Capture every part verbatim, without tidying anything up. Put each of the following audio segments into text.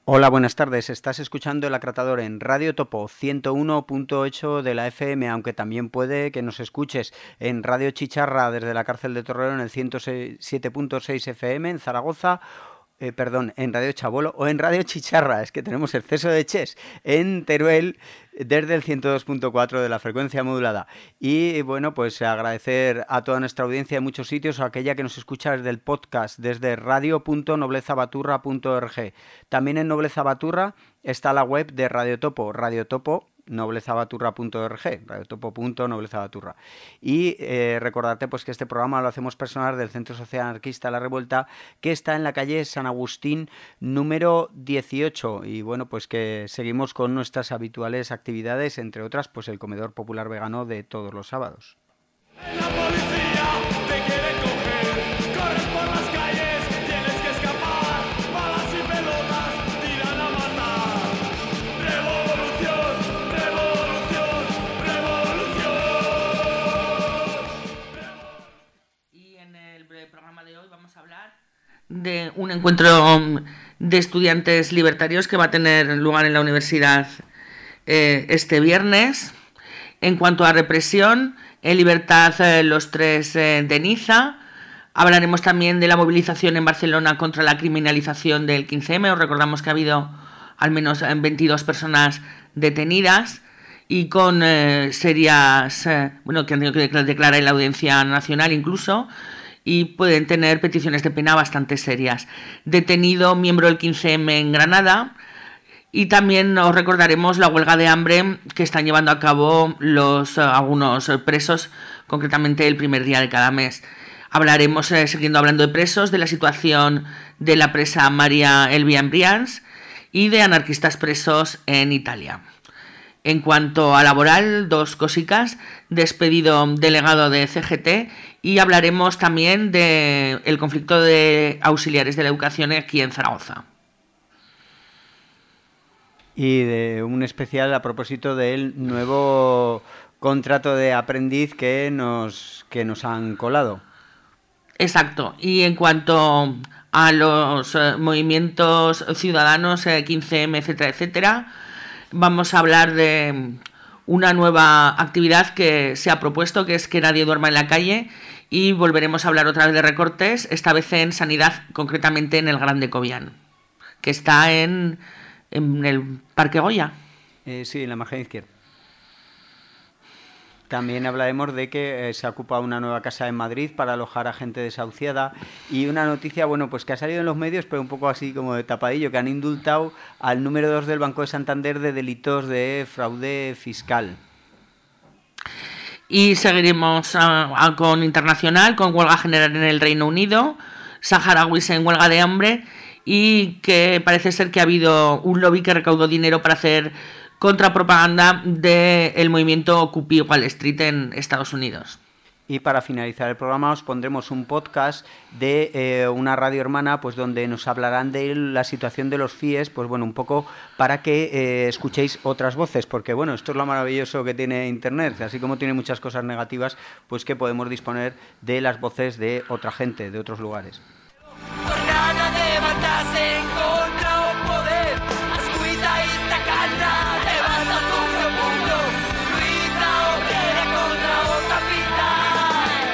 Hola, buenas tardes. Estás escuchando El Acratador en Radio Topo ciento uno punto ocho de la F M, aunque también puede que nos escuches en Radio Chicharra desde la cárcel de Torrero en el ciento siete punto seis F M en Zaragoza. Eh, perdón, en Radio Chabolo o en Radio Chicharra, es que tenemos exceso de ches, en Teruel desde el ciento dos punto cuatro de la frecuencia modulada. Y bueno, pues agradecer a toda nuestra audiencia de muchos sitios, o aquella que nos escucha desde el podcast, desde radio punto nobleza baturra punto org. También en Nobleza Baturra está la web de Radio Topo, Radio Topo, nobleza baturra punto org, radiotopo punto nobleza baturra. Y eh, recordarte pues que este programa lo hacemos personal del Centro Social Anarquista La Revuelta, que está en la calle San Agustín número dieciocho. Y bueno, pues que seguimos con nuestras habituales actividades, entre otras pues el comedor popular vegano de todos los sábados. La policía te quiere coger, corres por las calles, tienes que escapar, balas y pelotas tiran a matar. Revolución, revolución, revolución. Y en el programa de hoy vamos a hablar de un encuentro de estudiantes libertarios que va a tener lugar en la universidad eh, este viernes. En cuanto a represión, en libertad eh, los tres eh, de Niza. Hablaremos también de la movilización en Barcelona contra la criminalización del quince eme. Os recordamos que ha habido al menos veintidós personas detenidas y con eh, serias, eh, bueno, que han tenido que declarar en la Audiencia Nacional incluso, y pueden tener peticiones de pena bastante serias. Detenido miembro del quince eme en Granada. Y también os recordaremos la huelga de hambre que están llevando a cabo los uh, algunos presos, concretamente el primer día de cada mes. Hablaremos, eh, siguiendo hablando de presos, de la situación de la presa María Elvia en Brians y de anarquistas presos en Italia. En cuanto a laboral, dos cositas: despedido delegado de C G T, y hablaremos también del conflicto de auxiliares de la educación aquí en Zaragoza. Y de un especial a propósito del nuevo contrato de aprendiz que nos, que nos han colado. Exacto. Y en cuanto a los eh, movimientos ciudadanos, eh, quince eme, etcétera, etcétera, vamos a hablar de una nueva actividad que se ha propuesto, que es que nadie duerma en la calle, y volveremos a hablar otra vez de recortes, esta vez en sanidad, concretamente en el Gran de Cobián, que está en... en el Parque Goya. Eh, sí, en la margen izquierda. También hablaremos de que eh, se ha ocupado una nueva casa en Madrid para alojar a gente desahuciada, y una noticia, bueno, pues que ha salido en los medios, pero un poco así como de tapadillo, que han indultado al número dos del Banco de Santander de delitos de fraude fiscal. Y seguiremos uh, uh, con internacional, con huelga general en el Reino Unido, saharauis en huelga de hambre, y que parece ser que ha habido un lobby que recaudó dinero para hacer contrapropaganda del movimiento Occupy Wall Street en Estados Unidos. Y para finalizar el programa os pondremos un podcast de eh, una radio hermana, pues donde nos hablarán de la situación de los C I E S, pues bueno, un poco para que eh, escuchéis otras voces, porque bueno, esto es lo maravilloso que tiene Internet, así como tiene muchas cosas negativas, pues que podemos disponer de las voces de otra gente, de otros lugares. Tornada levantarse en contra o poder, ascuita esta carta, levanta tu puño, luita obrera contra o capital.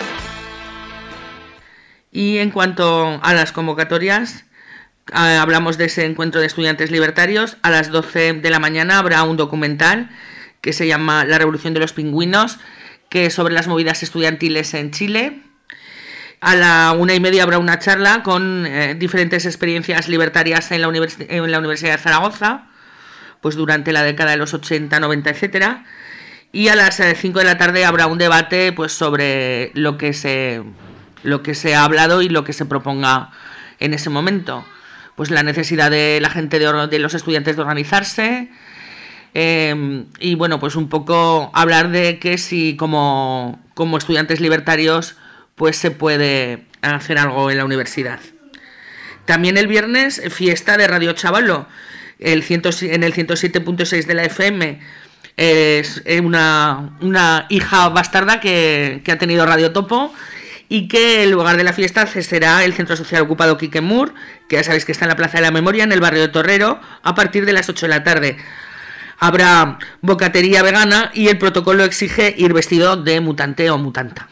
Y en cuanto a las convocatorias, eh, hablamos de ese encuentro de estudiantes libertarios. A las doce de la mañana habrá un documental que se llama La Revolución de los Pingüinos, que es sobre las movidas estudiantiles en Chile. A la una y media habrá una charla con eh, diferentes experiencias libertarias en la, univers- en la Universidad de Zaragoza, pues durante la década de los ochenta, noventa, etcétera. Y a las eh, cinco de la tarde habrá un debate pues sobre lo que se lo que se ha hablado y lo que se proponga en ese momento. Pues la necesidad de la gente, de, or- de los estudiantes de organizarse, eh, y bueno, pues un poco hablar de que si como, como estudiantes libertarios pues se puede hacer algo en la universidad. También el viernes, fiesta de Radio Chabolo, el cien, en el ciento siete punto seis de la F M. Es una, una hija bastarda que, que ha tenido Radio Topo, y que el lugar de la fiesta será el Centro Social Ocupado Quique Mur, que ya sabéis que está en la Plaza de la Memoria, en el barrio de Torrero, a partir de las ocho de la tarde. Habrá bocatería vegana y el protocolo exige ir vestido de mutante o mutanta.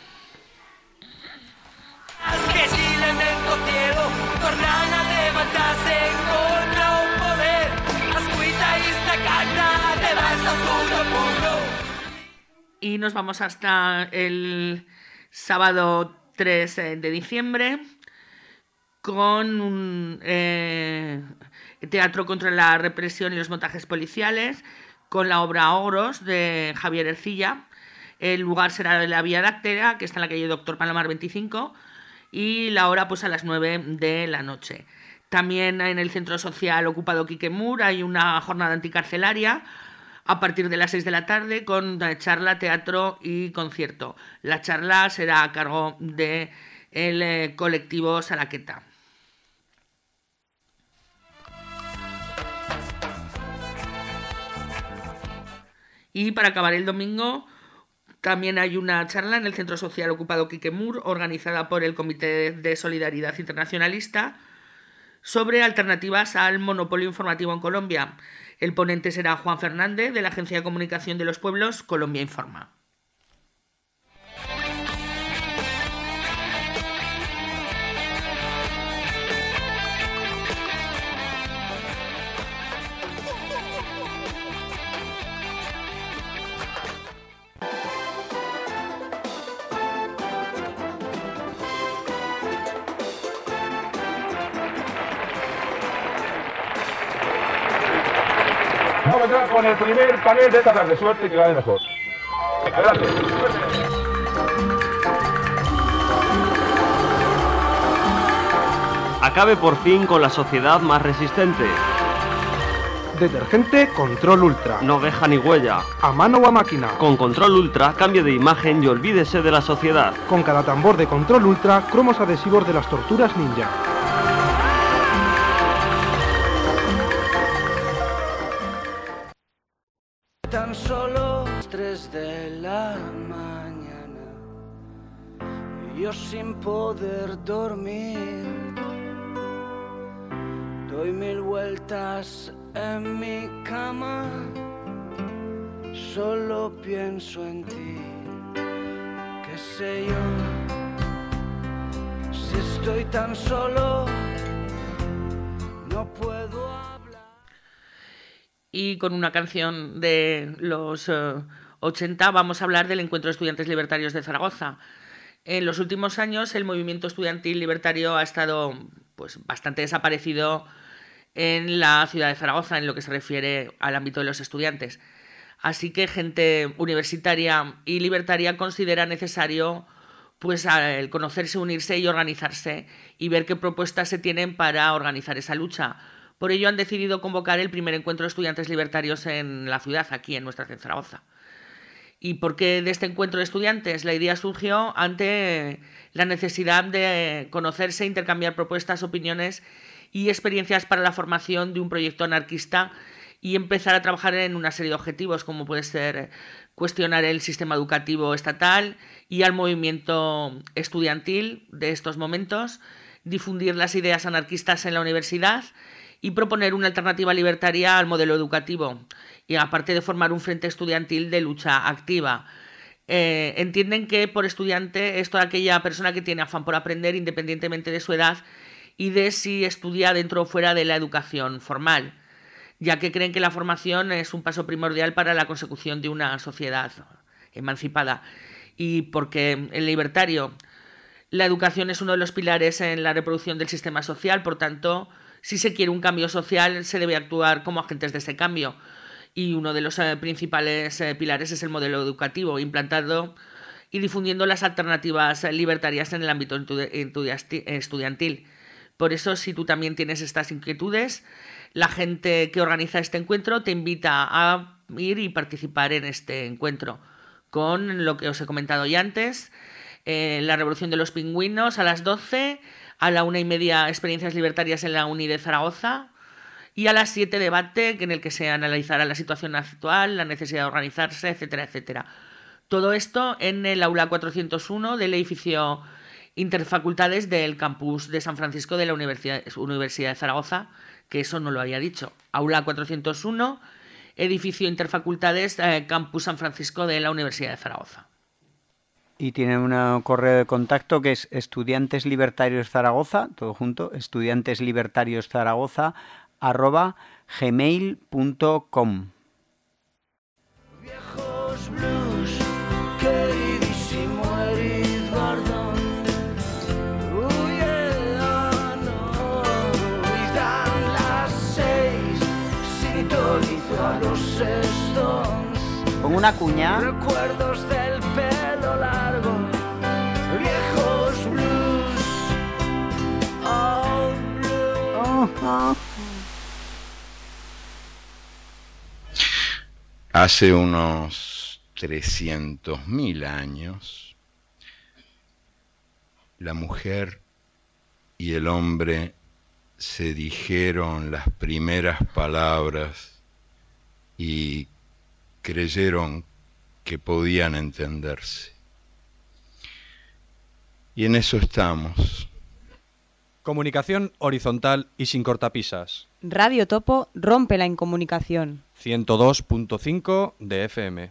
Y nos vamos hasta el sábado tres de diciembre con un eh, teatro contra la represión y los montajes policiales, con la obra Ogros de Javier Ercilla. El lugar será la Vía Láctea, que está en la calle Doctor Palomar veinticinco, y la hora pues a las nueve de la noche. También en el Centro Social Ocupado Quique Mur hay una jornada anticarcelaria a partir de las seis de la tarde con charla, teatro y concierto. La charla será a cargo del eh, colectivo Salaqueta. Y para acabar el domingo también hay una charla en el Centro Social Ocupado Quique Mur, organizada por el Comité de Solidaridad Internacionalista, sobre alternativas al monopolio informativo en Colombia. El ponente será Juan Fernández, de la Agencia de Comunicación de los Pueblos, Colombia Informa. Vamos a entrar con el primer panel de esta tarde. Suerte y que gane mejor. Adelante. Acabe por fin con la sociedad más resistente. Detergente Control Ultra. No deja ni huella. A mano o a máquina. Con Control Ultra cambie de imagen y olvídese de la sociedad. Con cada tambor de Control Ultra, cromos adhesivos de las torturas ninja. Tan solo las tres de la mañana y yo sin poder dormir doy mil vueltas en mi cama, solo pienso en ti. Qué sé yo, si estoy tan solo no puedo hablar. Y con una canción de los uh, ochenta vamos a hablar del Encuentro de Estudiantes Libertarios de Zaragoza. En los últimos años el movimiento estudiantil libertario ha estado pues, bastante desaparecido en la ciudad de Zaragoza en lo que se refiere al ámbito de los estudiantes. Así que gente universitaria y libertaria considera necesario pues, el conocerse, unirse y organizarse y ver qué propuestas se tienen para organizar esa lucha. Por ello han decidido convocar el primer encuentro de estudiantes libertarios en la ciudad, aquí en nuestra ciudad de Zaragoza. ¿Y por qué de este encuentro de estudiantes? La idea surgió ante la necesidad de conocerse, intercambiar propuestas, opiniones y experiencias para la formación de un proyecto anarquista y empezar a trabajar en una serie de objetivos, como puede ser cuestionar el sistema educativo estatal y al movimiento estudiantil de estos momentos, difundir las ideas anarquistas en la universidad y proponer una alternativa libertaria al modelo educativo, y aparte de formar un frente estudiantil de lucha activa. Eh, entienden que por estudiante es toda aquella persona que tiene afán por aprender independientemente de su edad y de si estudia dentro o fuera de la educación formal, ya que creen que la formación es un paso primordial para la consecución de una sociedad emancipada. Y porque el libertario, la educación es uno de los pilares en la reproducción del sistema social, por tanto, si se quiere un cambio social, se debe actuar como agentes de ese cambio. Y uno de los eh, principales eh, pilares es el modelo educativo, implantado y difundiendo las alternativas eh, libertarias en el ámbito estudiantil. Por eso, si tú también tienes estas inquietudes, la gente que organiza este encuentro te invita a ir y participar en este encuentro, con lo que os he comentado ya antes, eh, la Revolución de los Pingüinos a las doce, a la una y media experiencias libertarias en la Uni de Zaragoza y a las siete debate en el que se analizará la situación actual, la necesidad de organizarse, etcétera, etcétera. Todo esto en el aula cuatrocientos uno del edificio interfacultades del campus de San Francisco de la Universidad, Universidad de Zaragoza, que eso no lo había dicho. Aula cuatrocientos uno, edificio interfacultades, eh, campus San Francisco de la Universidad de Zaragoza. Y tiene un correo de contacto que es Estudiantes Libertarios Zaragoza, todo junto, Estudiantes Libertarios Zaragoza, arroba gmail punto com. Viejos blues, queridísimo Eric Bardón, huye a no, y dan las seis, sintonizo a los Stones. Pongo una cuña. Recuerdos del pelo largo, viejos blues, oh blues. Oh, oh. Hace unos trescientos mil años, la mujer y el hombre se dijeron las primeras palabras y creyeron que podían entenderse. Y en eso estamos. Comunicación horizontal y sin cortapisas. Radio Topo rompe la incomunicación. ciento dos punto cinco de F M.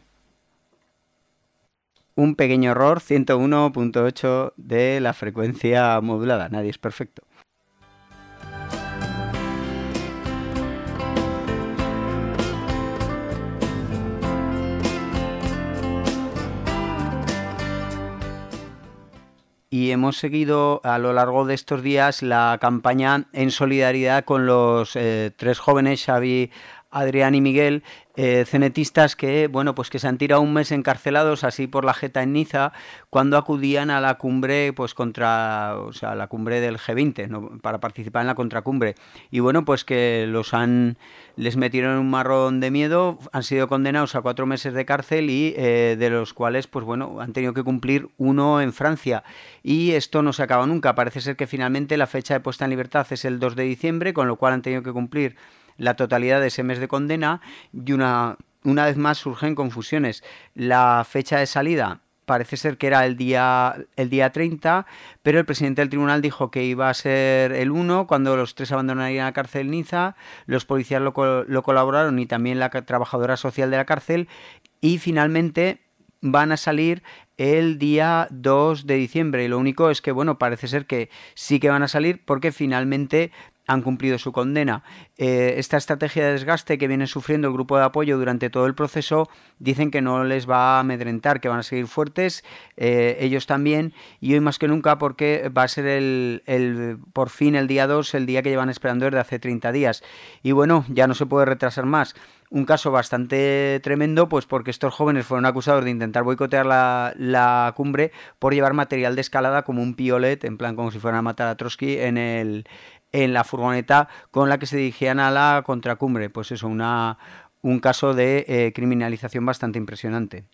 Un pequeño error, ciento uno punto ocho de la frecuencia modulada. Nadie es perfecto. Y hemos seguido a lo largo de estos días la campaña en solidaridad con los eh, tres jóvenes, Xavi, Adrián y Miguel, eh, cenetistas que, bueno, pues que se han tirado un mes encarcelados así por la jeta en Niza cuando acudían a la cumbre, pues contra, o sea, la cumbre del G veinte, ¿no? Para participar en la contracumbre. Y bueno, pues que los han, les metieron en un marrón de miedo, han sido condenados a cuatro meses de cárcel y eh, de los cuales, pues bueno, han tenido que cumplir uno en Francia. Y esto no se acaba nunca. Parece ser que finalmente la fecha de puesta en libertad es el dos de diciembre, con lo cual han tenido que cumplir la totalidad de ese mes de condena y una, una vez más surgen confusiones. La fecha de salida parece ser que era el día, el día treinta, pero el presidente del tribunal dijo que iba a ser el uno, cuando los tres abandonarían la cárcel Niza, los policías lo, lo colaboraron y también la trabajadora social de la cárcel, y finalmente van a salir el día dos de diciembre. Y lo único es que, bueno, parece ser que sí que van a salir porque finalmente han cumplido su condena. Eh, esta estrategia de desgaste que viene sufriendo el grupo de apoyo durante todo el proceso, dicen que no les va a amedrentar, que van a seguir fuertes, eh, ellos también, y hoy más que nunca porque va a ser el, el por fin el día dos, el día que llevan esperando desde hace treinta días. Y bueno, ya no se puede retrasar más. Un caso bastante tremendo, pues porque estos jóvenes fueron acusados de intentar boicotear la, la cumbre por llevar material de escalada como un piolet, en plan como si fueran a matar a Trotsky, en el en la furgoneta con la que se dirigían a la contracumbre. Pues eso, una, un caso de eh, criminalización bastante impresionante.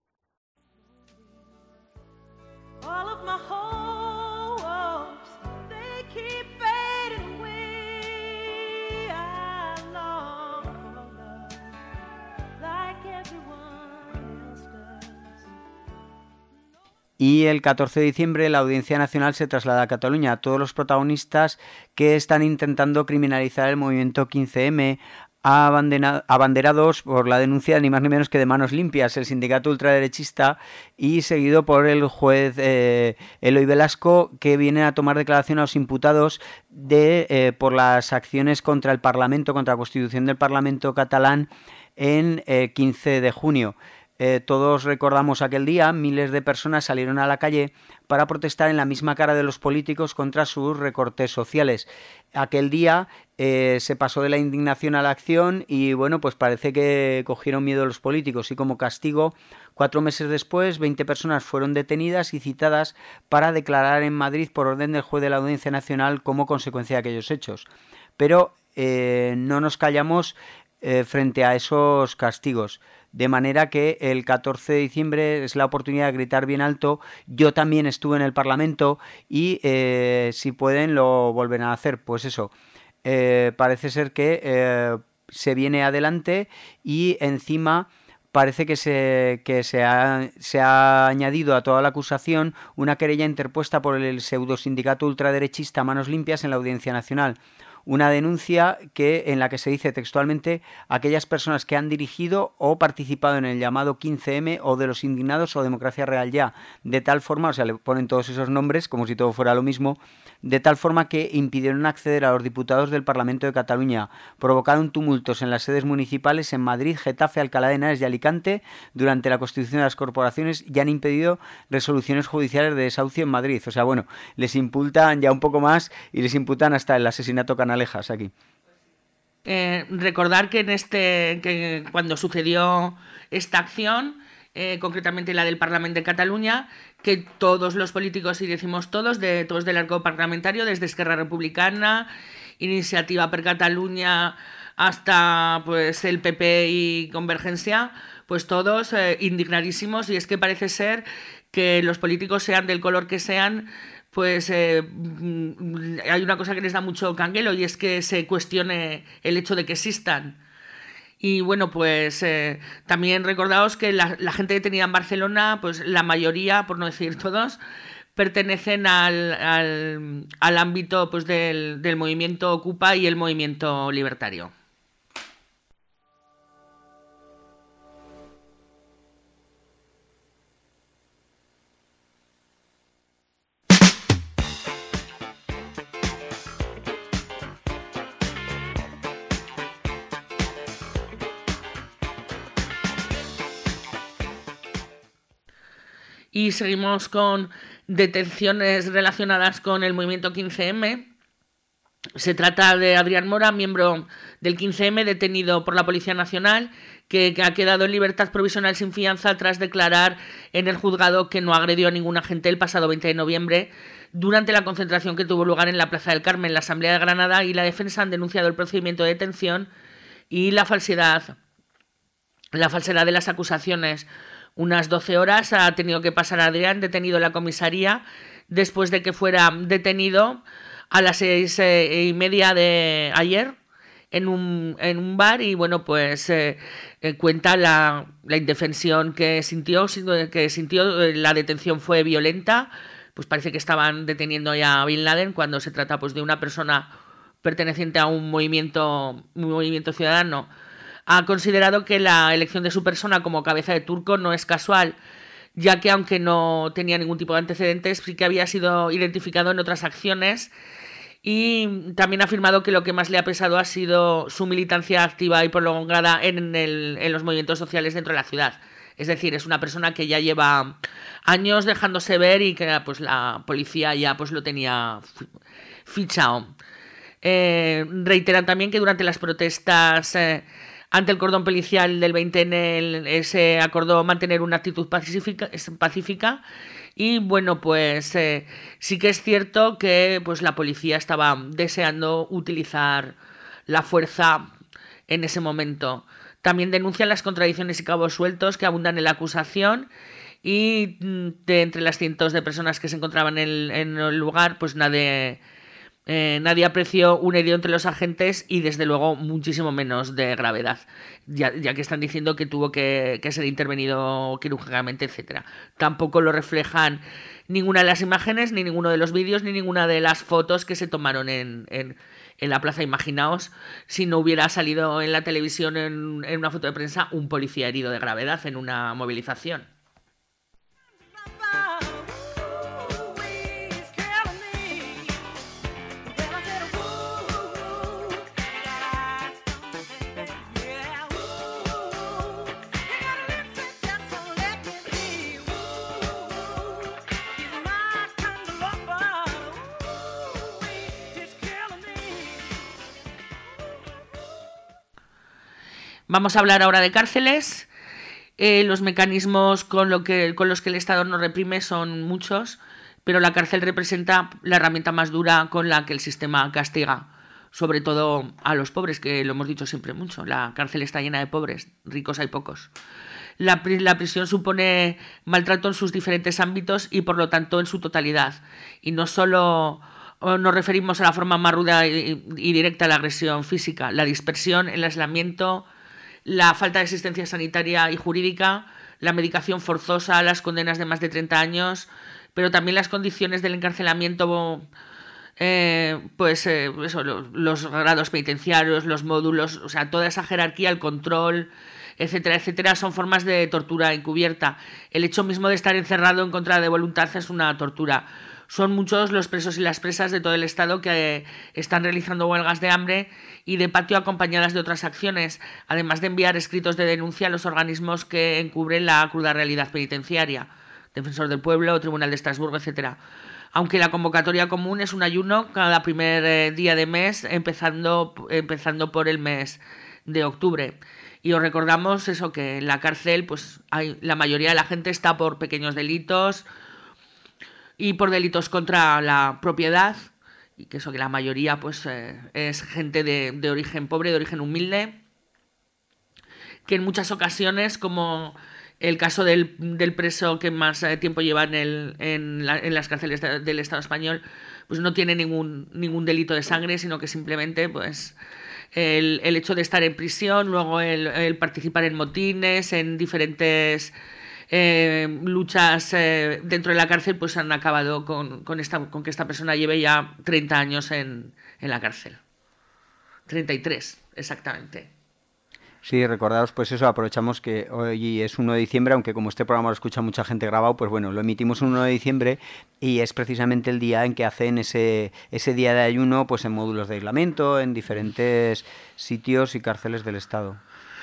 Y el catorce de diciembre la Audiencia Nacional se traslada a Cataluña. A todos los protagonistas que están intentando criminalizar el movimiento quince eme, abanderados por la denuncia ni más ni menos que de Manos Limpias, el sindicato ultraderechista, y seguido por el juez eh, Eloy Velasco, que viene a tomar declaración a los imputados de eh, por las acciones contra el Parlamento, contra la Constitución del Parlamento catalán en eh, quince de junio. Eh, todos recordamos aquel día, miles de personas salieron a la calle para protestar en la misma cara de los políticos contra sus recortes sociales. Aquel día eh, se pasó de la indignación a la acción y bueno, pues parece que cogieron miedo los políticos y como castigo, cuatro meses después, veinte personas fueron detenidas y citadas para declarar en Madrid por orden del juez de la Audiencia Nacional como consecuencia de aquellos hechos. Pero eh, no nos callamos eh, frente a esos castigos. De manera que el catorce de diciembre es la oportunidad de gritar bien alto. Yo también estuve en el Parlamento y eh, si pueden lo volverán a hacer. Pues eso, eh, parece ser que eh, se viene adelante y encima parece que se, que se ha, se ha añadido a toda la acusación una querella interpuesta por el pseudosindicato ultraderechista Manos Limpias en la Audiencia Nacional. Una denuncia que, en la que se dice textualmente aquellas personas que han dirigido o participado en el llamado quince eme o de los indignados o Democracia Real Ya, de tal forma, o sea, le ponen todos esos nombres como si todo fuera lo mismo, de tal forma que impidieron acceder a los diputados del Parlamento de Cataluña, provocaron tumultos en las sedes municipales en Madrid, Getafe, Alcalá de Henares y Alicante durante la constitución de las corporaciones y han impedido resoluciones judiciales de desahucio en Madrid. O sea, bueno, les imputan ya un poco más y les imputan hasta el asesinato Canalejas aquí. Eh, recordar que en este que cuando sucedió esta acción, eh, concretamente la del Parlamento de Cataluña, que todos los políticos, y decimos todos, de todos del arco parlamentario, desde Esquerra Republicana, Iniciativa per Catalunya, hasta pues el P P y Convergencia, pues todos eh, indignadísimos, y es que parece ser que los políticos, sean del color que sean, pues eh, hay una cosa que les da mucho canguelo, y es que se cuestione el hecho de que existan. Y bueno, pues eh, también recordaos que la, la gente detenida en Barcelona, pues la mayoría, por no decir todos, pertenecen al, al, al ámbito pues del, del movimiento Ocupa y el movimiento libertario. Y seguimos con detenciones relacionadas con el movimiento quince eme. Se trata de Adrián Mora, miembro del quince eme, detenido por la Policía Nacional, que, que ha quedado en libertad provisional sin fianza tras declarar en el juzgado que no agredió a ningún agente el pasado veinte de noviembre durante la concentración que tuvo lugar en la Plaza del Carmen. La Asamblea de Granada y la defensa han denunciado el procedimiento de detención y la falsedad, la falsedad de las acusaciones. Unas doce horas ha tenido que pasar Adrián detenido en la comisaría después de que fuera detenido a las seis eh, y media de ayer en un, en un bar, y bueno, pues eh, eh, cuenta la, la indefensión que sintió, que sintió, eh, la detención fue violenta, pues parece que estaban deteniendo ya a Bin Laden cuando se trata pues de una persona perteneciente a un movimiento, un movimiento ciudadano. Ha considerado que la elección de su persona como cabeza de turco no es casual, ya que aunque no tenía ningún tipo de antecedentes, sí que había sido identificado en otras acciones, y también ha afirmado que lo que más le ha pesado ha sido su militancia activa y prolongada en, el, en los movimientos sociales dentro de la ciudad. Es decir, es una persona que ya lleva años dejándose ver y que pues la policía ya pues lo tenía fichado. Eh, reiteran también que durante las protestas eh, ante el cordón policial del veinte ene se acordó mantener una actitud pacífica, pacífica y bueno, pues eh, sí que es cierto que pues la policía estaba deseando utilizar la fuerza en ese momento. También denuncian las contradicciones y cabos sueltos que abundan en la acusación, y de entre las cientos de personas que se encontraban en, en el lugar, pues nadie... Eh, nadie apreció un herido entre los agentes, y desde luego muchísimo menos de gravedad, ya, ya que están diciendo que tuvo que, que ser intervenido quirúrgicamente, etcétera. Tampoco lo reflejan ninguna de las imágenes, ni ninguno de los vídeos, ni ninguna de las fotos que se tomaron en, en, en la plaza. Imaginaos si no hubiera salido en la televisión en, en una foto de prensa un policía herido de gravedad en una movilización. Vamos a hablar ahora de cárceles. Eh, los mecanismos con, lo que, con los que el Estado nos reprime son muchos, pero la cárcel representa la herramienta más dura con la que el sistema castiga, sobre todo a los pobres, que lo hemos dicho siempre mucho. La cárcel está llena de pobres, ricos hay pocos. La, la prisión supone maltrato en sus diferentes ámbitos y por lo tanto en su totalidad. Y no solo nos referimos a la forma más ruda y, y directa a la agresión física, la dispersión, el aislamiento, la falta de asistencia sanitaria y jurídica, la medicación forzosa, las condenas de más de treinta años, pero también las condiciones del encarcelamiento, eh, pues eh, eso, los, los grados penitenciarios, los módulos, o sea, toda esa jerarquía, el control, etcétera, etcétera, son formas de tortura encubierta. El hecho mismo de estar encerrado en contra de voluntad es una tortura. Son muchos los presos y las presas de todo el Estado que eh, están realizando huelgas de hambre y de patio acompañadas de otras acciones, además de enviar escritos de denuncia a los organismos que encubren la cruda realidad penitenciaria, Defensor del Pueblo, Tribunal de Estrasburgo, etcétera. Aunque la convocatoria común es un ayuno cada primer eh, día de mes, empezando, empezando por el mes de octubre. Y os recordamos eso, que en la cárcel pues hay, la mayoría de la gente está por pequeños delitos y por delitos contra la propiedad, y que eso, que la mayoría pues eh, es gente de, de origen pobre, de origen humilde, que en muchas ocasiones, como el caso del, del preso que más eh, tiempo lleva en, el, en, la, en las cárceles de, del Estado español, pues no tiene ningún, ningún delito de sangre, sino que simplemente pues el, el hecho de estar en prisión, luego el, el participar en motines, en diferentes Eh, luchas eh, dentro de la cárcel, pues han acabado con, con, esta, con que esta persona lleve ya treinta años en, en la cárcel. treinta y tres, exactamente. Sí, recordaros, pues eso, aprovechamos que hoy es uno de diciembre, aunque como este programa lo escucha mucha gente grabado, pues bueno, lo emitimos el uno de diciembre y es precisamente el día en que hacen ese, ese día de ayuno, pues en módulos de aislamiento, en diferentes sitios y cárceles del Estado.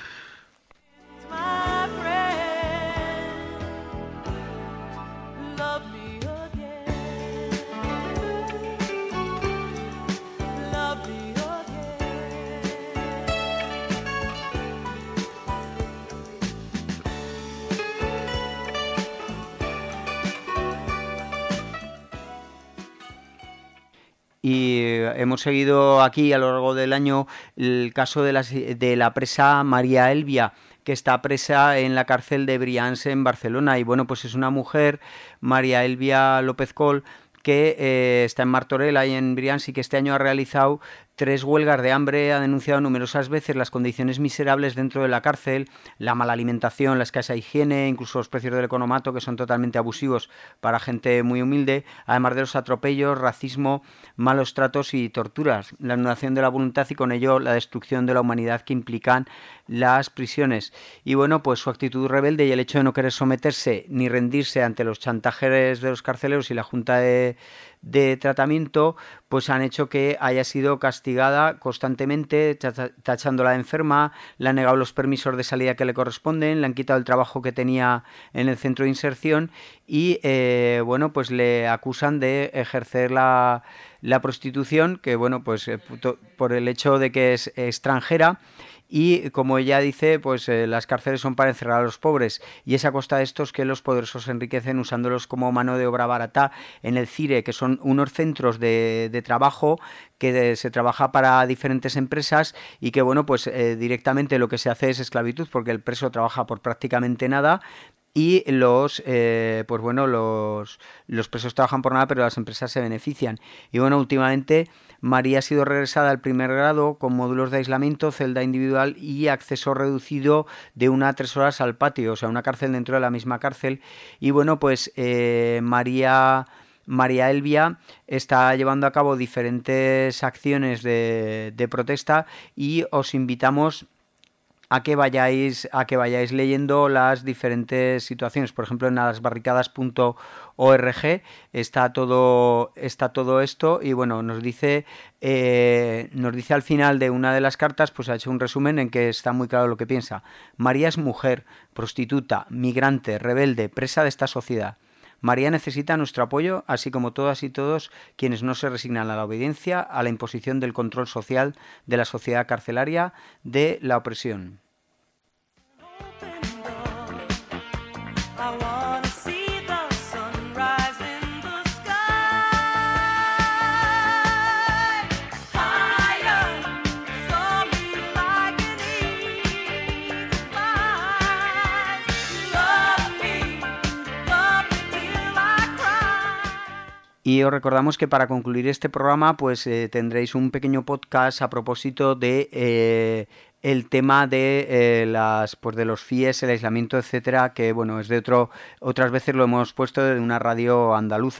Y hemos seguido aquí a lo largo del año el caso de la, de la presa María Elvia, que está presa en la cárcel de Brians en Barcelona. Y bueno, pues es una mujer, María Elvia López Col, que eh, está en Martorell y en Brians y que este año ha realizado tres huelgas de hambre, ha denunciado numerosas veces las condiciones miserables dentro de la cárcel, la mala alimentación, la escasa higiene, incluso los precios del economato, que son totalmente abusivos para gente muy humilde, además de los atropellos, racismo, malos tratos y torturas, la anulación de la voluntad y con ello la destrucción de la humanidad que implican las prisiones. Y bueno, pues su actitud rebelde y el hecho de no querer someterse ni rendirse ante los chantajes de los carceleros y la Junta de de tratamiento, pues han hecho que haya sido castigada constantemente, tachándola de enferma, le han negado los permisos de salida que le corresponden, le han quitado el trabajo que tenía en el centro de inserción y eh, bueno, pues le acusan de ejercer la, la prostitución, que bueno, pues eh, por el hecho de que es extranjera. Y como ella dice, pues eh, las cárceles son para encerrar a los pobres y es a costa de estos que los poderosos se enriquecen usándolos como mano de obra barata en el CIRE, que son unos centros de, de trabajo que de, se trabaja para diferentes empresas y que bueno, pues eh, directamente lo que se hace es esclavitud, porque el preso trabaja por prácticamente nada. Y los, eh, pues bueno, los, los presos trabajan por nada, pero las empresas se benefician. Y bueno, últimamente María ha sido regresada al primer grado con módulos de aislamiento, celda individual y acceso reducido de una a tres horas al patio, o sea, una cárcel dentro de la misma cárcel. Y bueno, pues eh, María... María Elvia está llevando a cabo diferentes acciones de, de protesta y os invitamos a que vayáis a que vayáis leyendo las diferentes situaciones. Por ejemplo, en las barricadas punto org está todo está todo esto y bueno, nos dice eh, nos dice al final de una de las cartas, pues ha hecho un resumen en que está muy claro lo que piensa. María es mujer, prostituta, migrante, rebelde, presa de esta sociedad. María necesita nuestro apoyo, así como todas y todos quienes no se resignan a la obediencia, a la imposición del control social de la sociedad carcelaria, de la opresión. Y os recordamos que para concluir este programa pues eh, tendréis un pequeño podcast a propósito de eh, el tema de eh, las pues de los F I E S, el aislamiento, etcétera, que bueno, es de otro, otras veces lo hemos puesto de una radio andaluza.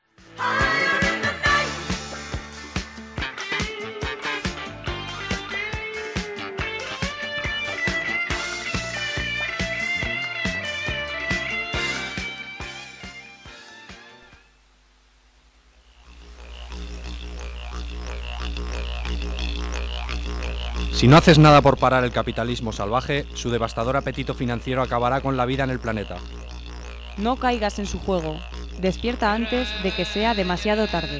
Si no haces nada por parar el capitalismo salvaje, su devastador apetito financiero acabará con la vida en el planeta. No caigas en su juego. Despierta antes de que sea demasiado tarde.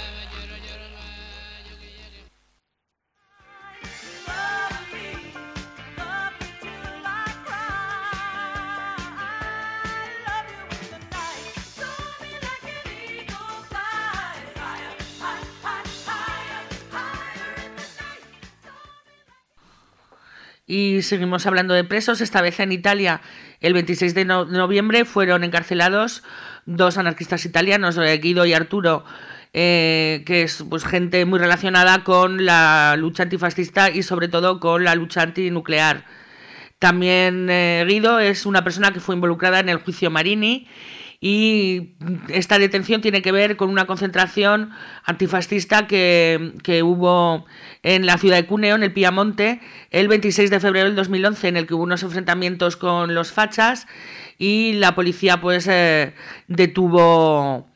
Y seguimos hablando de presos. Esta vez en Italia, el veintiséis de noviembre, fueron encarcelados dos anarquistas italianos, Guido y Arturo, eh, que es pues gente muy relacionada con la lucha antifascista y sobre todo con la lucha antinuclear. También eh, Guido es una persona que fue involucrada en el juicio Marini, y esta detención tiene que ver con una concentración antifascista que, que hubo en la ciudad de Cuneo, en el Piamonte, el veintiséis de febrero del dos mil once, en el que hubo unos enfrentamientos con los fachas y la policía pues eh, detuvo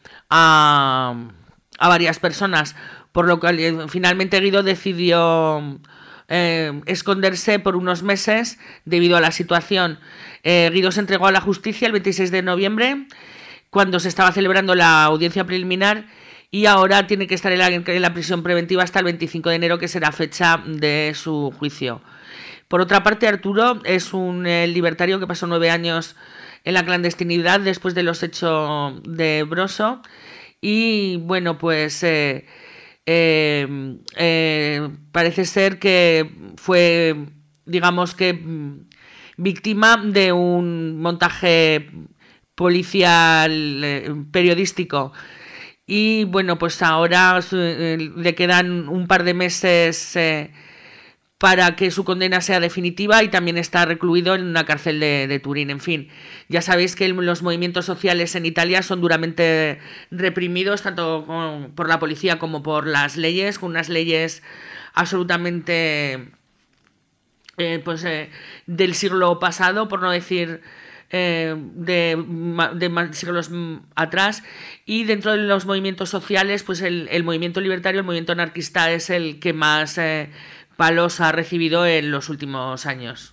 a, a varias personas, por lo cual eh, finalmente Guido decidió eh, esconderse por unos meses debido a la situación. Eh, Guido se entregó a la justicia el veintiséis de noviembre, cuando se estaba celebrando la audiencia preliminar, y ahora tiene que estar en la, en la prisión preventiva hasta el veinticinco de enero, que será fecha de su juicio. Por otra parte, Arturo es un eh, libertario que pasó nueve años en la clandestinidad después de los hechos de Brosso, y bueno, pues eh, eh, eh, parece ser que fue, digamos que, víctima de un montaje policial eh, periodístico, y bueno, pues ahora eh, le quedan un par de meses eh, para que su condena sea definitiva, y también está recluido en una cárcel de, de Turín. En fin, ya sabéis que el, los movimientos sociales en Italia son duramente reprimidos, tanto con, por la policía como por las leyes, con unas leyes absolutamente eh, pues eh, del siglo pasado, por no decir Eh, de, de siglos atrás, y dentro de los movimientos sociales, pues el, el movimiento libertario, el movimiento anarquista es el que más eh, palos ha recibido en los últimos años.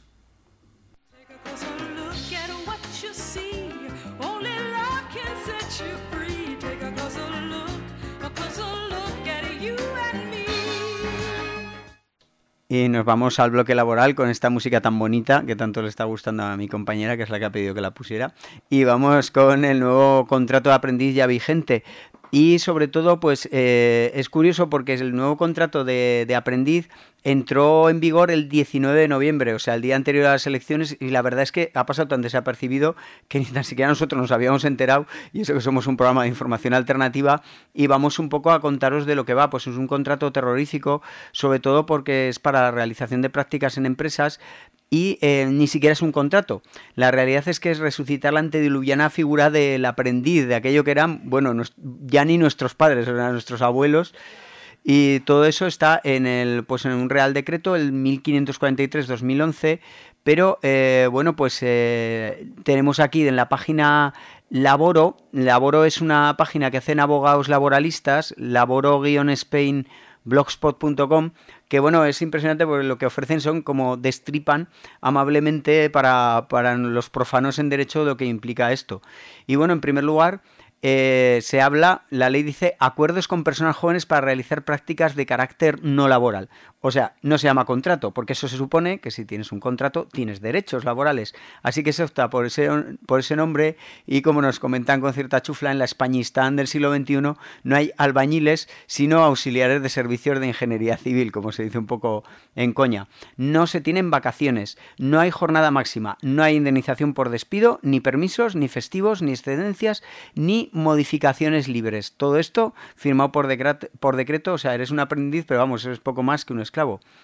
Y nos vamos al bloque laboral con esta música tan bonita que tanto le está gustando a mi compañera, que es la que ha pedido que la pusiera. Y vamos con el nuevo contrato de aprendiz ya vigente. Y sobre todo, pues eh, es curioso porque el nuevo contrato de, de aprendiz entró en vigor el diecinueve de noviembre, o sea, el día anterior a las elecciones, y la verdad es que ha pasado tan desapercibido que ni tan siquiera nosotros nos habíamos enterado, y eso que somos un programa de información alternativa, y vamos un poco a contaros de lo que va. Pues es un contrato terrorífico, sobre todo porque es para la realización de prácticas en empresas, y eh, ni siquiera es un contrato. La realidad es que es resucitar la antediluviana figura del aprendiz, de aquello que eran, bueno, nos, ya ni nuestros padres, eran nuestros abuelos. Y todo eso está en el, pues en un Real Decreto, el mil quinientos cuarenta y tres barra dos mil once, pero eh, bueno, pues eh, tenemos aquí en la página Laboro. Laboro es una página que hacen abogados laboralistas, laboro-spain blogspot punto com, que bueno, es impresionante porque lo que ofrecen son como destripan amablemente para, para los profanos en derecho lo que implica esto. Y bueno, en primer lugar, Eh, se habla, la ley dice acuerdos con personas jóvenes para realizar prácticas de carácter no laboral. O sea, no se llama contrato, porque eso se supone que si tienes un contrato tienes derechos laborales. Así que se opta por ese, por ese nombre, y como nos comentan con cierta chufla, en la Españistán del siglo veintiuno no hay albañiles, sino auxiliares de servicios de ingeniería civil, como se dice un poco en coña. No se tienen vacaciones, no hay jornada máxima, no hay indemnización por despido, ni permisos, ni festivos, ni excedencias, ni modificaciones libres. Todo esto firmado por decreto, por decreto, o sea, eres un aprendiz, pero vamos, eres poco más que un esclavo.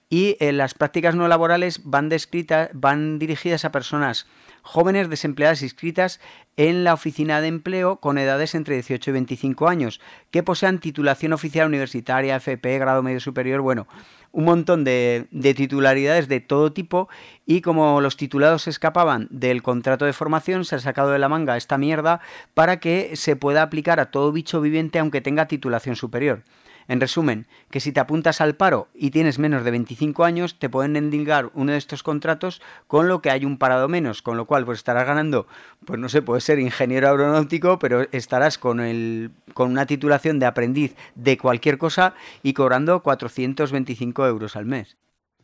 Y eh, las prácticas no laborales van, descritas, van dirigidas a personas jóvenes desempleadas inscritas en la oficina de empleo con edades entre dieciocho y veinticinco años, que posean titulación oficial universitaria, F P, grado medio superior, bueno, un montón de, de titularidades de todo tipo. Y como los titulados se escapaban del contrato de formación, se ha sacado de la manga esta mierda para que se pueda aplicar a todo bicho viviente aunque tenga titulación superior. En resumen, que si te apuntas al paro y tienes menos de veinticinco años, te pueden endilgar uno de estos contratos, con lo que hay un parado menos, con lo cual pues estarás ganando, pues no sé, puedes ser ingeniero aeronáutico, pero estarás con, el, con una titulación de aprendiz de cualquier cosa y cobrando cuatrocientos veinticinco euros al mes.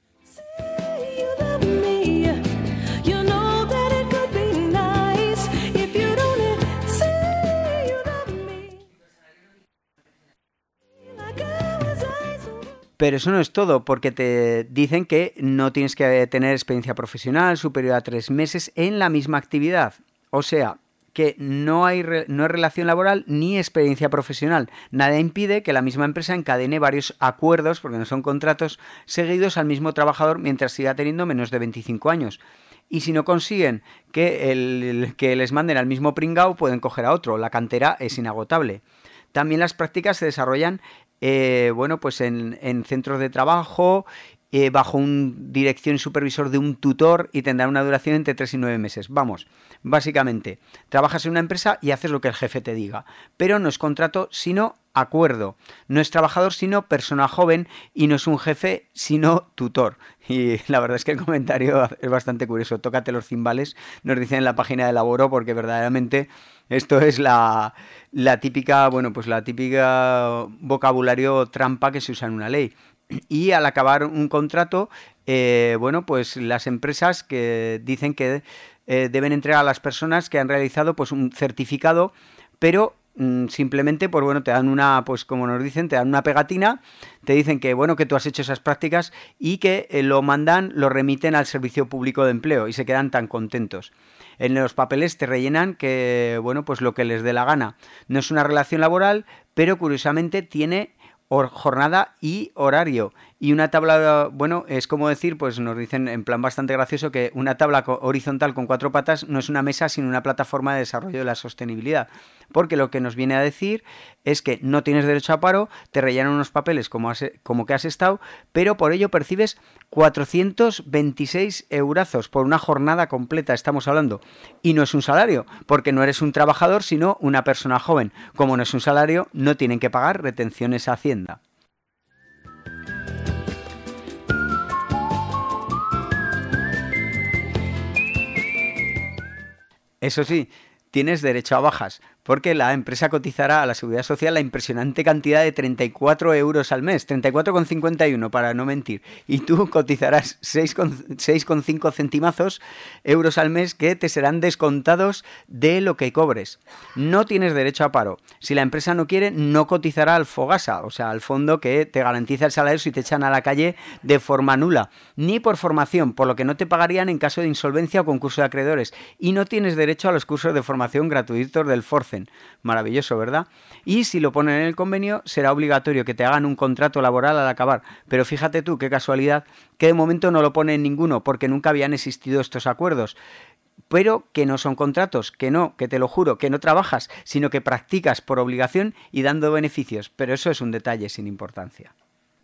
Pero eso no es todo, porque te dicen que no tienes que tener experiencia profesional superior a tres meses en la misma actividad. O sea, que no hay re- no hay relación laboral ni experiencia profesional. Nada impide que la misma empresa encadene varios acuerdos, porque no son contratos, seguidos al mismo trabajador mientras siga teniendo menos de veinticinco años. Y si no consiguen que, el, que les manden al mismo pringao, pueden coger a otro. La cantera es inagotable. También las prácticas se desarrollan eh, bueno, pues en, en centros de trabajo, eh, bajo una dirección y supervisor de un tutor, y tendrán una duración entre tres y nueve meses. Vamos, básicamente, trabajas en una empresa y haces lo que el jefe te diga, pero no es contrato sino acuerdo, no es trabajador sino persona joven, y no es un jefe sino tutor. Y la verdad es que el comentario es bastante curioso. Tócate los cimbales, nos dicen en la página de Laboro, porque verdaderamente esto es la, la típica, bueno, pues la típica vocabulario trampa que se usa en una ley. Y al acabar un contrato, eh, bueno, pues las empresas que dicen que eh, deben entregar a las personas que han realizado pues un certificado, pero mmm, simplemente, pues bueno, te dan una, pues como nos dicen, te dan una pegatina, te dicen que bueno, que tú has hecho esas prácticas y que eh, lo mandan, lo remiten al Servicio Público de Empleo, y se quedan tan contentos. En los papeles te rellenan que, bueno, pues lo que les dé la gana. No es una relación laboral, pero curiosamente tiene jornada y horario, y una tabla, bueno, es como decir, pues nos dicen en plan bastante gracioso que una tabla horizontal con cuatro patas no es una mesa sino una plataforma de desarrollo de la sostenibilidad, porque lo que nos viene a decir es que no tienes derecho a paro, te rellenan unos papeles como, has, como que has estado, pero por ello percibes cuatrocientos veintiséis eurazos por una jornada completa, estamos hablando, y no es un salario, porque no eres un trabajador sino una persona joven. Como no es un salario, no tienen que pagar retenciones a Hacienda. Eso sí, tienes derecho a bajas, porque la empresa cotizará a la Seguridad Social la impresionante cantidad de treinta y cuatro euros al mes, treinta y cuatro con cincuenta y uno para no mentir, y tú cotizarás seis con cinco centimazos euros al mes que te serán descontados de lo que cobres. No tienes derecho a paro. Si la empresa no quiere, no cotizará al FOGASA, o sea, al fondo que te garantiza el salario si te echan a la calle de forma nula, ni por formación, por lo que no te pagarían en caso de insolvencia o concurso de acreedores, y no tienes derecho a los cursos de formación gratuitos del Forcen. Maravilloso, ¿verdad? Y si lo ponen en el convenio, será obligatorio que te hagan un contrato laboral al acabar. Pero fíjate tú, qué casualidad, que de momento no lo pone en ninguno, porque nunca habían existido estos acuerdos. Pero que no son contratos, que no, que te lo juro, que no trabajas, sino que practicas por obligación y dando beneficios. Pero eso es un detalle sin importancia.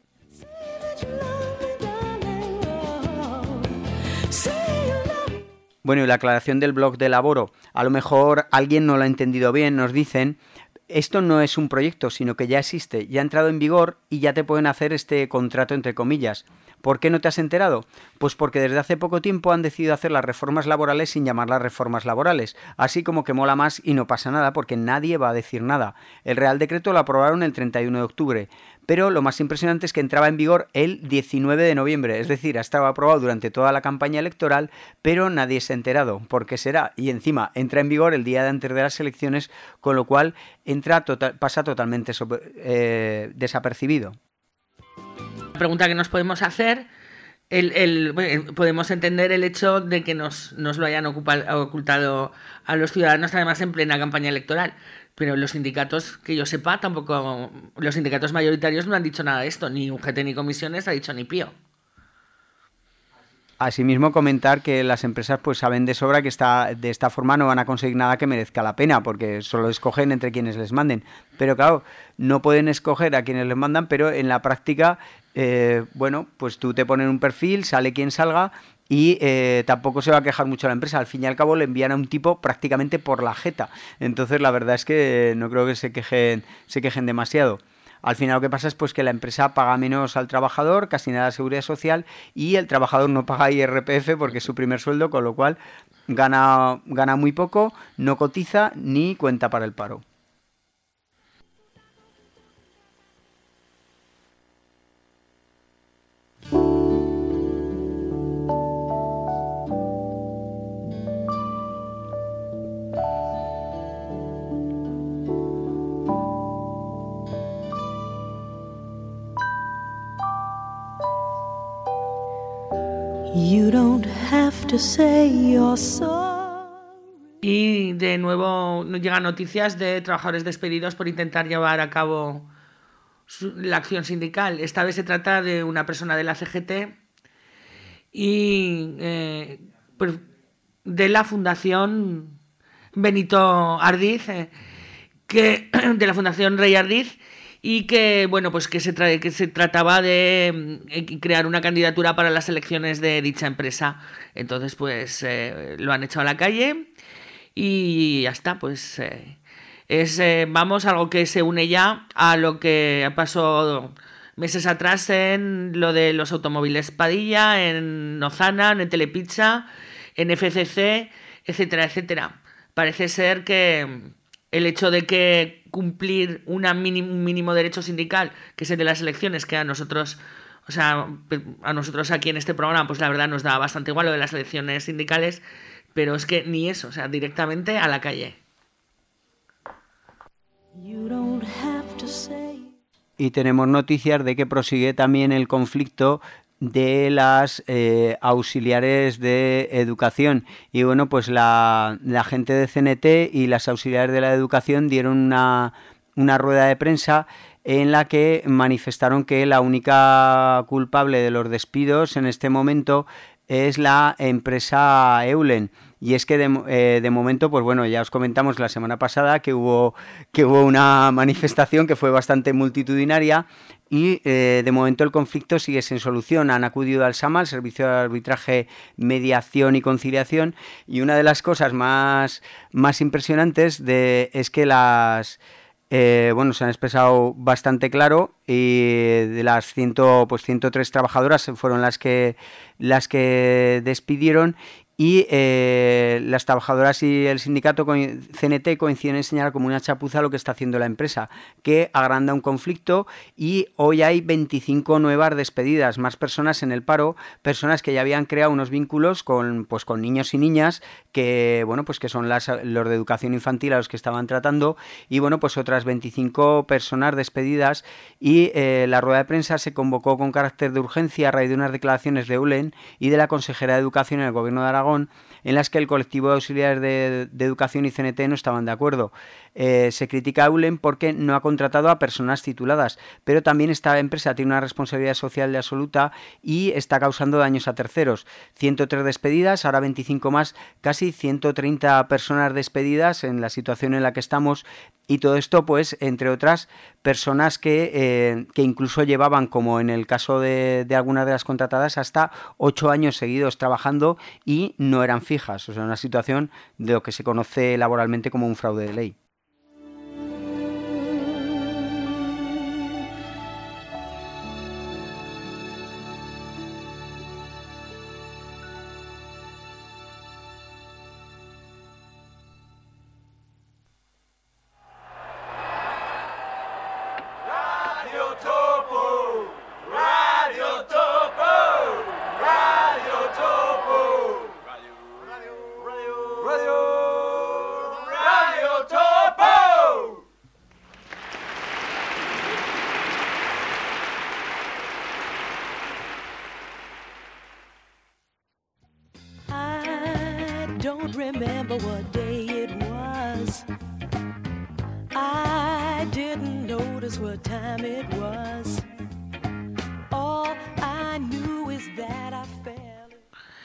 Bueno, y la aclaración del blog de Laboro, a lo mejor alguien no lo ha entendido bien, nos dicen, esto no es un proyecto, sino que ya existe, ya ha entrado en vigor y ya te pueden hacer este contrato entre comillas. ¿Por qué no te has enterado? Pues porque desde hace poco tiempo han decidido hacer las reformas laborales sin llamarlas reformas laborales, así como que mola más y no pasa nada porque nadie va a decir nada. El Real Decreto lo aprobaron el treinta y uno de octubre, pero lo más impresionante es que entraba en vigor el diecinueve de noviembre, es decir, ha estado aprobado durante toda la campaña electoral, pero nadie se ha enterado. ¿Por qué será? Y encima entra en vigor el día de antes de las elecciones, con lo cual entra total, pasa totalmente sobre, eh, desapercibido. La pregunta que nos podemos hacer, el, el, bueno, podemos entender el hecho de que nos, nos lo hayan ocupado, ocultado a los ciudadanos, además en plena campaña electoral. Pero los sindicatos, que yo sepa, tampoco, los sindicatos mayoritarios no han dicho nada de esto, ni U G T ni comisiones ha dicho ni pío. Asimismo, comentar que las empresas pues saben de sobra que esta, de esta forma no van a conseguir nada que merezca la pena, porque solo escogen entre quienes les manden. Pero claro, no pueden escoger a quienes les mandan, pero en la práctica, eh, bueno, pues tú te pones un perfil, sale quien salga y eh, tampoco se va a quejar mucho la empresa. Al fin y al cabo le envían a un tipo prácticamente por la jeta. Entonces la verdad es que no creo que se quejen, se quejen demasiado. Al final lo que pasa es pues que la empresa paga menos al trabajador, casi nada de seguridad social, y el trabajador no paga I R P F porque es su primer sueldo, con lo cual gana, gana muy poco, no cotiza ni cuenta para el paro. You don't have to say you're sorry. Y de nuevo nos llegan noticias de trabajadores despedidos por intentar llevar a cabo su, la acción sindical. Esta vez se trata de una persona de la C G T y eh, de la Fundación Benito Ardiz, eh, que, de la Fundación Rey Ardiz, y que bueno pues que se, tra- que se trataba de eh, crear una candidatura para las elecciones de dicha empresa. Entonces pues eh, lo han echado a la calle y ya está. Pues eh, es eh, vamos algo que se une ya a lo que pasó meses atrás en lo de los automóviles Padilla, en Nozana, en Telepizza, en F C C, etcétera, etcétera. Parece ser que el hecho de que cumplir una mínimo, un mínimo derecho sindical, que es el de las elecciones, que a nosotros, o sea, a nosotros aquí en este programa, pues la verdad nos da bastante igual lo de las elecciones sindicales, pero es que ni eso, o sea, directamente a la calle. You don't have to say. Y tenemos noticias de que prosigue también el conflicto de las eh, auxiliares de educación. Y bueno, pues la, la gente de C N T y las auxiliares de la educación dieron una, una rueda de prensa en la que manifestaron que la única culpable de los despidos en este momento es la empresa Eulen. Y es que de, eh, de momento, pues bueno, ya os comentamos la semana pasada que hubo, que hubo una manifestación que fue bastante multitudinaria y eh, de momento el conflicto sigue sin solución. Han acudido al SAMA, el Servicio de Arbitraje, Mediación y Conciliación, y una de las cosas más, más impresionantes de, es que las... Eh, bueno, se han expresado bastante claro y de las cien, pues ciento tres trabajadoras fueron las que, las que despidieron. Y eh, las trabajadoras y el sindicato C N T coinciden en señalar como una chapuza lo que está haciendo la empresa, que agranda un conflicto, y hoy hay veinticinco nuevas despedidas, más personas en el paro, personas que ya habían creado unos vínculos con, pues, con niños y niñas que, bueno, pues que son las, los de educación infantil a los que estaban tratando, y bueno, pues otras veinticinco personas despedidas. Y eh, la rueda de prensa se convocó con carácter de urgencia a raíz de unas declaraciones de Eulen y de la consejera de Educación en el Gobierno de Aragón, en las que el colectivo de auxiliares de, de educación y C N T no estaban de acuerdo. Eh, se critica a Eulen porque no ha contratado a personas tituladas, pero también esta empresa tiene una responsabilidad social de absoluta y está causando daños a terceros. ciento tres despedidas, ahora veinticinco más, casi ciento treinta personas despedidas en la situación en la que estamos, y todo esto pues entre otras personas que, eh, que incluso llevaban, como en el caso de, de algunas de las contratadas, hasta ocho años seguidos trabajando y no eran fijas. O sea, una situación de lo que se conoce laboralmente como un fraude de ley. Don't remember what day it was. I didn't notice what time it was. All I knew is that I fell.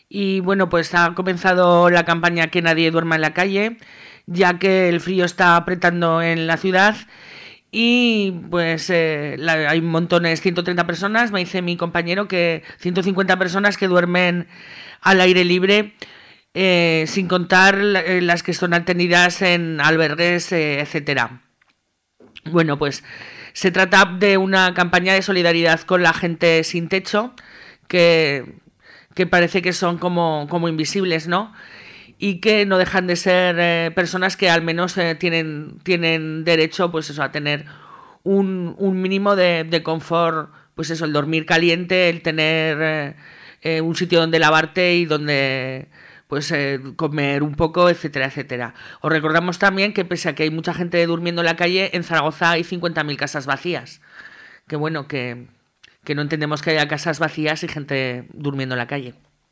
Y bueno, pues ha comenzado la campaña Que nadie duerma en la calle, ya que el frío está apretando en la ciudad. Y pues eh, la, hay montones, ciento treinta personas, me dice mi compañero que ciento cincuenta personas que duermen al aire libre, eh, sin contar las que son atendidas en albergues, eh, etcétera. Bueno, pues se trata de una campaña de solidaridad con la gente sin techo, que, que parece que son como, como invisibles, ¿no? Y que no dejan de ser eh, personas que al menos eh, tienen, tienen derecho, pues eso, a tener un, un mínimo de, de confort, pues eso, el dormir caliente, el tener eh, eh, un sitio donde lavarte y donde pues eh, comer un poco, etcétera, etcétera. Os recordamos también que pese a que hay mucha gente durmiendo en la calle, en Zaragoza hay cincuenta mil casas vacías. Que bueno, que, que no entendemos que haya casas vacías y gente durmiendo en la calle.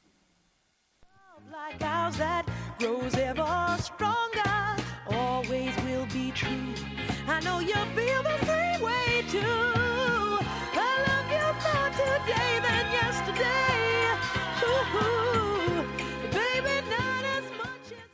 Grows ever stronger, always will be true. I know you feel the same way too. I love you more today than yesterday. Ooh, baby, not as much as...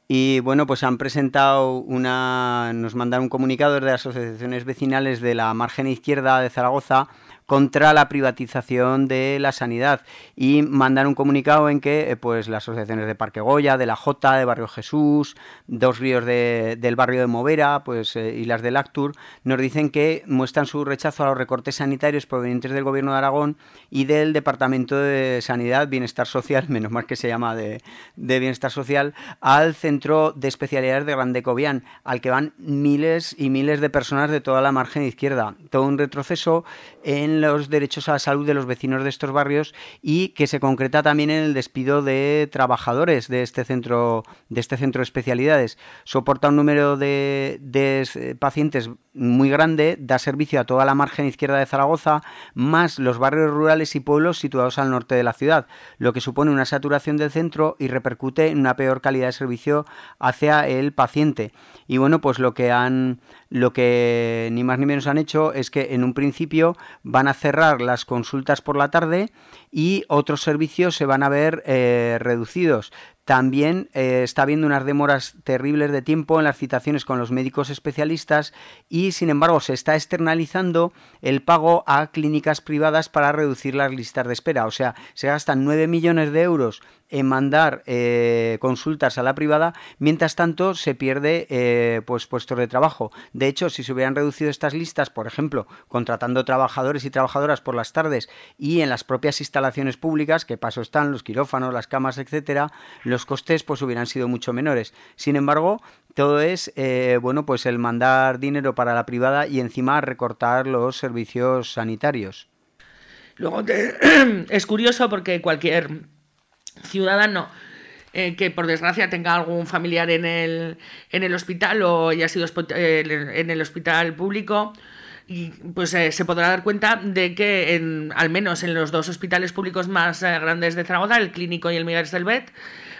Y bueno, pues han presentado una, nos mandaron un comunicado desde las asociaciones vecinales de la margen izquierda de Zaragoza contra la privatización de la sanidad, y mandan un comunicado en que eh, pues las asociaciones de Parque Goya, de la Jota, de Barrio Jesús, Dos Ríos de, del barrio de Movera, pues eh, y las del Actur, nos dicen que muestran su rechazo a los recortes sanitarios provenientes del Gobierno de Aragón y del Departamento de Sanidad, Bienestar Social, menos mal que se llama de, de Bienestar Social, al Centro de Especialidades de Gran de Cobián, al que van miles y miles de personas de toda la margen izquierda. Todo un retroceso en los derechos a la salud de los vecinos de estos barrios, y que se concreta también en el despido de trabajadores de este centro de este centro de especialidades. Soporta un número de, de pacientes muy grande, da servicio a toda la margen izquierda de Zaragoza, más los barrios rurales y pueblos situados al norte de la ciudad, lo que supone una saturación del centro y repercute en una peor calidad de servicio hacia el paciente. Y bueno, pues lo que han lo que ni más ni menos han hecho es que en un principio van a cerrar las consultas por la tarde y otros servicios se van a ver eh, reducidos. También eh, está habiendo unas demoras terribles de tiempo en las citaciones con los médicos especialistas, y sin embargo se está externalizando el pago a clínicas privadas para reducir las listas de espera. O sea, se gastan nueve millones de euros en mandar eh, consultas a la privada, mientras tanto se pierde eh, pues puestos de trabajo. De hecho, si se hubieran reducido estas listas, por ejemplo, contratando trabajadores y trabajadoras por las tardes y en las propias instalaciones públicas, que paso están los quirófanos, las camas, etcétera, los costes pues hubieran sido mucho menores. Sin embargo, todo es eh, bueno, pues el mandar dinero para la privada y encima recortar los servicios sanitarios. Luego te... es curioso porque cualquier ciudadano eh, que por desgracia tenga algún familiar en el, en el hospital o haya sido eh, en el hospital público, y pues eh, se podrá dar cuenta de que en, al menos en los dos hospitales públicos más eh, grandes de Zaragoza, el Clínico y el Miguel Selvet,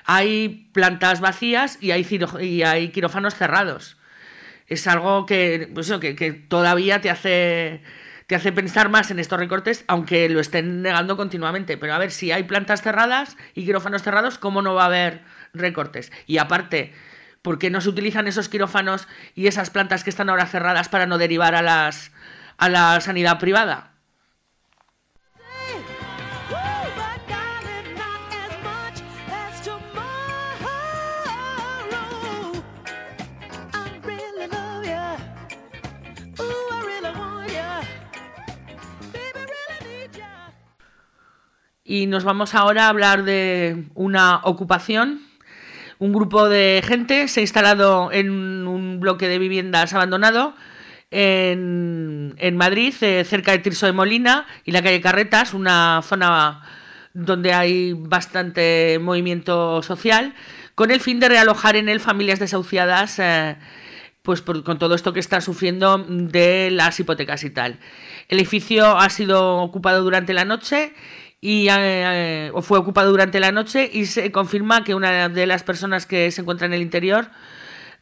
hay plantas vacías y hay, ciro, y hay quirófanos cerrados. Es algo que, pues eso, que, que todavía te hace... te hace pensar más en estos recortes, aunque lo estén negando continuamente. Pero a ver, si hay plantas cerradas y quirófanos cerrados, ¿cómo no va a haber recortes? Y aparte, ¿por qué no se utilizan esos quirófanos y esas plantas que están ahora cerradas para no derivar a las a la sanidad privada? Y nos vamos ahora a hablar de una ocupación. Un grupo de gente se ha instalado en un bloque de viviendas abandonado en, en Madrid, eh, cerca de Tirso de Molina y la calle Carretas, una zona donde hay bastante movimiento social, con el fin de realojar en él familias desahuciadas, eh, pues por, con todo esto que está sufriendo de las hipotecas y tal. El edificio ha sido ocupado durante la noche y eh, o fue ocupado durante la noche y se confirma que una de las personas que se encuentra en el interior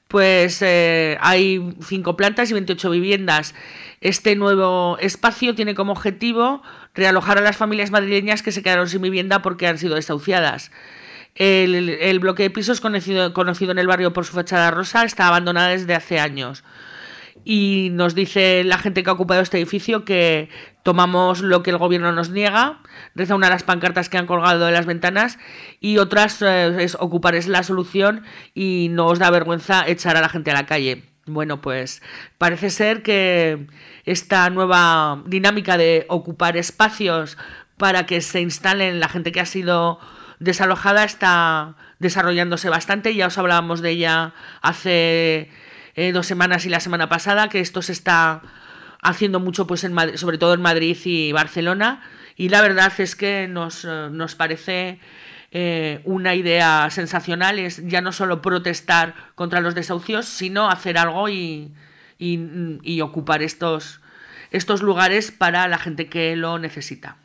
pues eh, hay cinco plantas y veintiocho viviendas. Este nuevo espacio tiene como objetivo realojar a las familias madrileñas que se quedaron sin vivienda porque han sido desahuciadas. El, el bloque de pisos, conocido, conocido en el barrio por su fachada rosa, está abandonado desde hace años. Y nos dice la gente que ha ocupado este edificio que tomamos lo que el gobierno nos niega, reza una de las pancartas que han colgado de las ventanas, y otras eh, es ocupar es la solución y no os da vergüenza echar a la gente a la calle. Bueno, pues parece ser que esta nueva dinámica de ocupar espacios para que se instalen la gente que ha sido desalojada está desarrollándose bastante. Ya os hablábamos de ella hace eh, dos semanas y la semana pasada, que esto se está haciendo mucho, pues en Madrid, sobre todo en Madrid y Barcelona, y la verdad es que nos, nos parece eh, una idea sensacional. Es ya no solo protestar contra los desahucios, sino hacer algo y, y, y ocupar estos, estos lugares para la gente que lo necesita.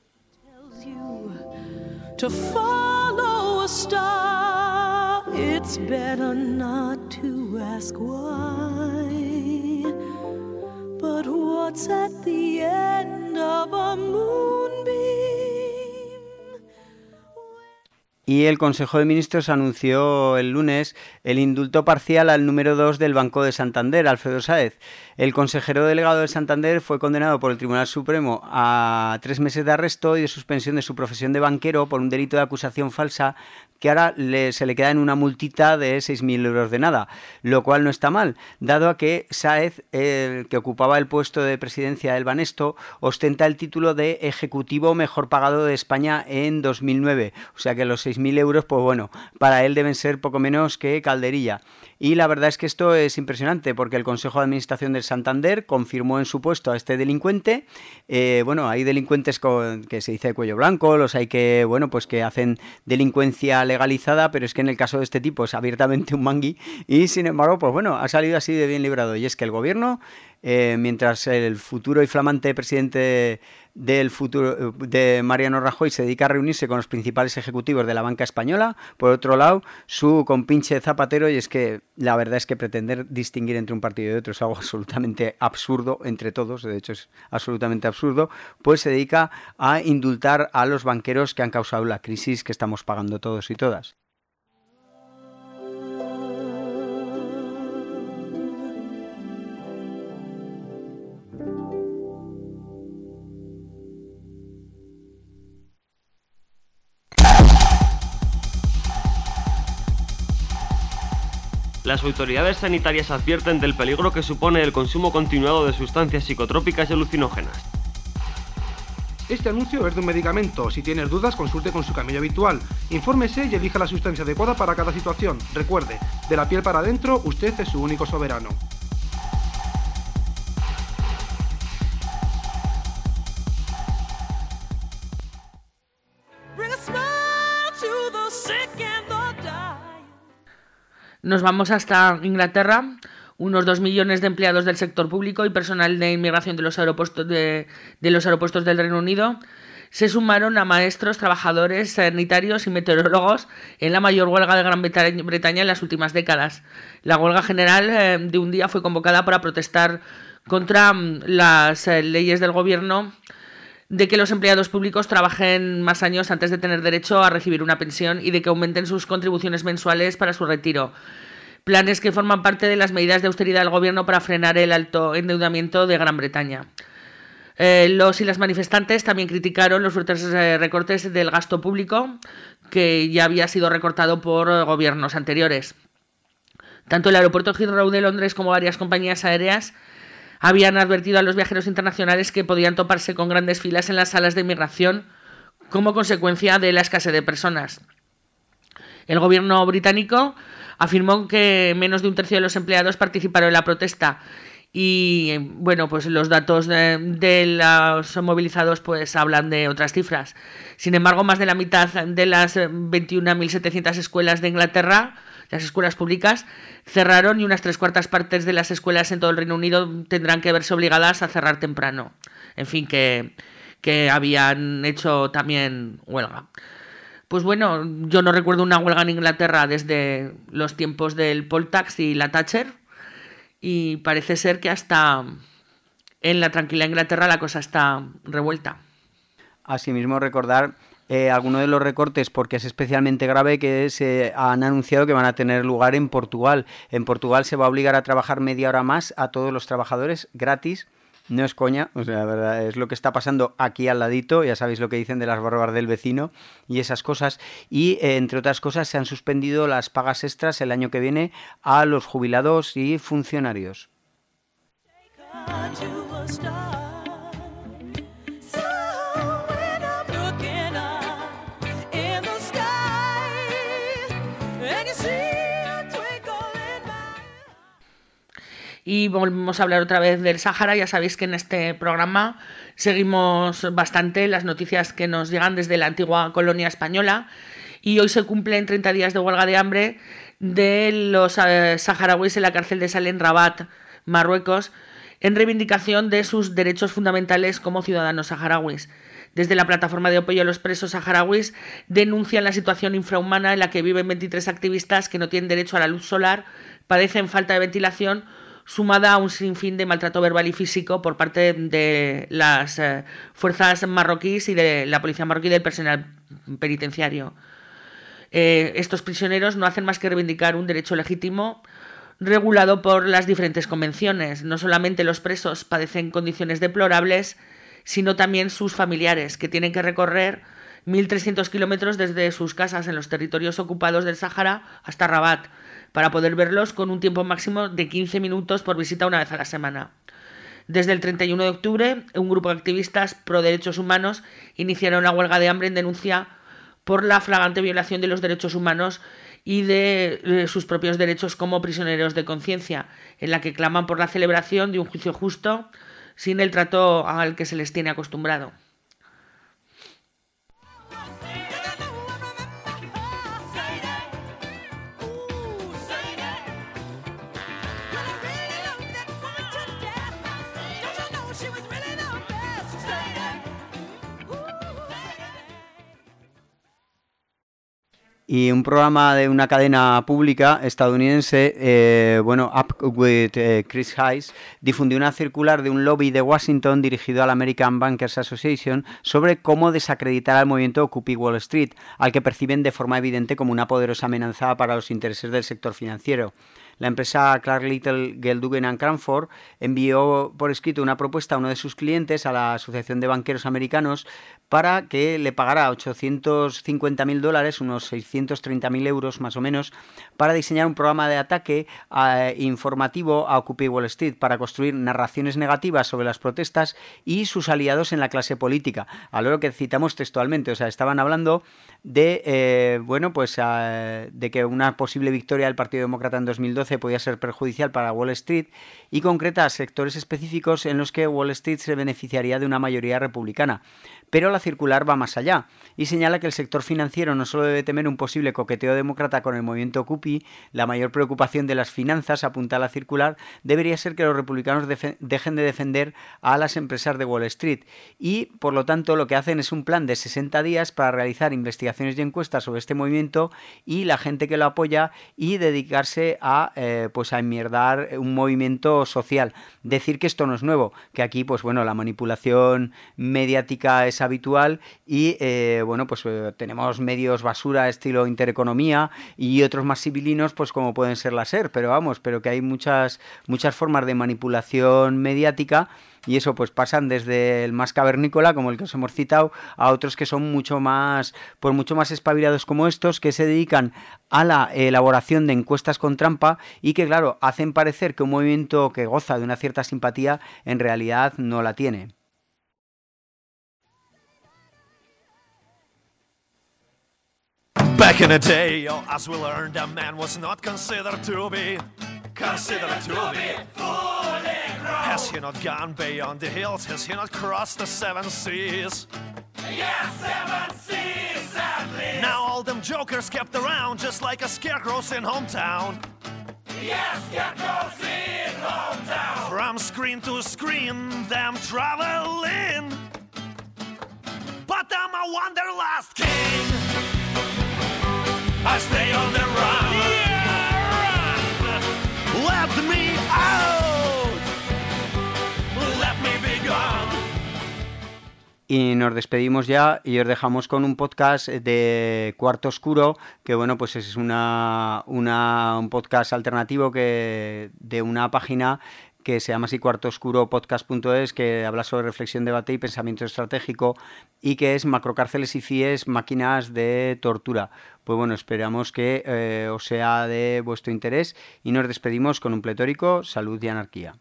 To follow a star, it's better not to ask why. But what's at the end of a moonbeam? Y el Consejo de Ministros anunció el lunes el indulto parcial al número dos del Banco de Santander, Alfredo Sáez. El consejero delegado de Santander fue condenado por el Tribunal Supremo a tres meses de arresto y de suspensión de su profesión de banquero por un delito de acusación falsa que ahora le, se le queda en una multita de seis mil euros de nada, lo cual no está mal, dado a que Sáez, eh, que ocupaba el puesto de presidencia del Banesto, ostenta el título de Ejecutivo Mejor Pagado de España en dos mil nueve, o sea que los seis mil euros, pues bueno, para él deben ser poco menos que calderilla. Y la verdad es que esto es impresionante porque el Consejo de Administración del Santander confirmó en su puesto a este delincuente. Eh, bueno, hay delincuentes con, que se dice de cuello blanco, los hay que, bueno, pues que hacen delincuencia legalizada, pero es que en el caso de este tipo es abiertamente un mangui y sin embargo, pues bueno, ha salido así de bien librado. Y es que el gobierno, eh, mientras el futuro y flamante presidente del futuro de Mariano Rajoy se dedica a reunirse con los principales ejecutivos de la banca española, por otro lado su compinche Zapatero, y es que la verdad es que pretender distinguir entre un partido y otro es algo absolutamente absurdo entre todos, de hecho es absolutamente absurdo, pues se dedica a indultar a los banqueros que han causado la crisis que estamos pagando todos y todas. Las autoridades sanitarias advierten del peligro que supone el consumo continuado de sustancias psicotrópicas y alucinógenas. Este anuncio es de un medicamento. Si tienes dudas, consulte con su camello habitual. Infórmese y elija la sustancia adecuada para cada situación. Recuerde, de la piel para adentro, usted es su único soberano. Nos vamos hasta Inglaterra. Unos dos millones de empleados del sector público y personal de inmigración de los aeropuertos, de, de los aeropuertos del Reino Unido se sumaron a maestros, trabajadores sanitarios y meteorólogos en la mayor huelga de Gran Bretaña en las últimas décadas. La huelga general eh, de un día fue convocada para protestar contra las eh, leyes del gobierno de que los empleados públicos trabajen más años antes de tener derecho a recibir una pensión y de que aumenten sus contribuciones mensuales para su retiro. Planes que forman parte de las medidas de austeridad del gobierno para frenar el alto endeudamiento de Gran Bretaña. Eh, los y las manifestantes también criticaron los fuertes eh, recortes del gasto público que ya había sido recortado por eh, gobiernos anteriores. Tanto el aeropuerto Heathrow de Londres como varias compañías aéreas habían advertido a los viajeros internacionales que podían toparse con grandes filas en las salas de inmigración como consecuencia de la escasez de personas. El gobierno británico afirmó que menos de un tercio de los empleados participaron en la protesta y, bueno, pues los datos de, de los movilizados pues hablan de otras cifras. Sin embargo, más de la mitad de las veintiuna mil setecientas escuelas de Inglaterra, las escuelas públicas, cerraron y unas tres cuartas partes de las escuelas en todo el Reino Unido tendrán que verse obligadas a cerrar temprano. En fin, que, que habían hecho también huelga. Pues bueno, yo no recuerdo una huelga en Inglaterra desde los tiempos del poll tax y la Thatcher, y parece ser que hasta en la tranquila Inglaterra la cosa está revuelta. Asimismo, recordar eh, algunos de los recortes, porque es especialmente grave, que se han anunciado que van a tener lugar en Portugal. En Portugal se va a obligar a trabajar media hora más a todos los trabajadores gratis. No es coña, o sea, la verdad, es lo que está pasando aquí al ladito, ya sabéis lo que dicen de las barbas del vecino y esas cosas. Y, eh, entre otras cosas, se han suspendido las pagas extras el año que viene a los jubilados y funcionarios. Y volvemos a hablar otra vez del Sáhara. Ya sabéis que en este programa seguimos bastante las noticias que nos llegan desde la antigua colonia española, y hoy se cumplen treinta días de huelga de hambre de los eh, saharauis en la cárcel de Sal en Rabat, Marruecos, en reivindicación de sus derechos fundamentales como ciudadanos saharauis. Desde la plataforma de apoyo a los presos saharauis denuncian la situación infrahumana en la que viven veintitrés activistas que no tienen derecho a la luz solar, padecen falta de ventilación, sumada a un sinfín de maltrato verbal y físico por parte de las eh, fuerzas marroquíes y de la policía marroquí y del personal penitenciario. Eh, estos prisioneros no hacen más que reivindicar un derecho legítimo regulado por las diferentes convenciones. No solamente los presos padecen condiciones deplorables, sino también sus familiares, que tienen que recorrer mil trescientos kilómetros desde sus casas en los territorios ocupados del Sáhara hasta Rabat, para poder verlos con un tiempo máximo de quince minutos por visita una vez a la semana. Desde el treinta y uno de octubre, un grupo de activistas pro derechos humanos iniciaron la huelga de hambre en denuncia por la flagrante violación de los derechos humanos y de eh, sus propios derechos como prisioneros de conciencia, en la que claman por la celebración de un juicio justo sin el trato al que se les tiene acostumbrado. Y un programa de una cadena pública estadounidense, eh, bueno, Up with eh, Chris Hayes, difundió una circular de un lobby de Washington dirigido a la American Bankers Association sobre cómo desacreditar al movimiento Occupy Wall Street, al que perciben de forma evidente como una poderosa amenaza para los intereses del sector financiero. La empresa Clark Little, Geldugen and Cranford envió por escrito una propuesta a uno de sus clientes, a la Asociación de Banqueros Americanos, para que le pagara ochocientos cincuenta mil dólares, unos seiscientos treinta mil euros más o menos, para diseñar un programa de ataque eh, informativo a Occupy Wall Street, para construir narraciones negativas sobre las protestas y sus aliados en la clase política. A lo que citamos textualmente, o sea, estaban hablando de, eh, bueno, pues eh, de que una posible victoria del Partido Demócrata en dos mil doce podía ser perjudicial para Wall Street, y concreta sectores específicos en los que Wall Street se beneficiaría de una mayoría republicana. Pero la circular va más allá y señala que el sector financiero no solo debe temer un posible coqueteo demócrata con el movimiento Occupy, la mayor preocupación de las finanzas, apunta a la circular, debería ser que los republicanos defen- dejen de defender a las empresas de Wall Street, y por lo tanto lo que hacen es un plan de sesenta días para realizar investigaciones y encuestas sobre este movimiento y la gente que lo apoya, y dedicarse a eh, pues a enmierdar un movimiento social. Decir que esto no es nuevo, que aquí pues bueno, la manipulación mediática es habitual y eh, bueno, pues eh, tenemos medios basura estilo Intereconomía y otros más civilinos, pues como pueden ser la SER, pero vamos, pero que hay muchas muchas formas de manipulación mediática, y eso pues pasan desde el más cavernícola, como el que os hemos citado, a otros que son mucho más, pues mucho más espabilados como estos, que se dedican a la elaboración de encuestas con trampa y que, claro, hacen parecer que un movimiento que goza de una cierta simpatía en realidad no la tiene. Back in the day, oh, as we learned, a man was not considered to be considered to be fully grown. Has he not gone beyond the hills? Has he not crossed the seven seas? Yes, seven seas at least. Now all them jokers kept around just like a scarecrows in hometown. Yes, scarecrows in hometown. From screen to screen, them traveling. But I'm a wanderlust king. I stay on the run. Yeah, run. Let me out. Let me be gone. Y nos despedimos ya y os dejamos con un podcast de Cuarto Oscuro, que bueno, pues es una, una un podcast alternativo que de una página que se llama así cuarto oscuro podcast punto es, que habla sobre reflexión, debate y pensamiento estratégico, y que es macrocárceles y C I Es, máquinas de tortura. Pues bueno, esperamos que eh, os sea de vuestro interés y nos despedimos con un pletórico salud y anarquía.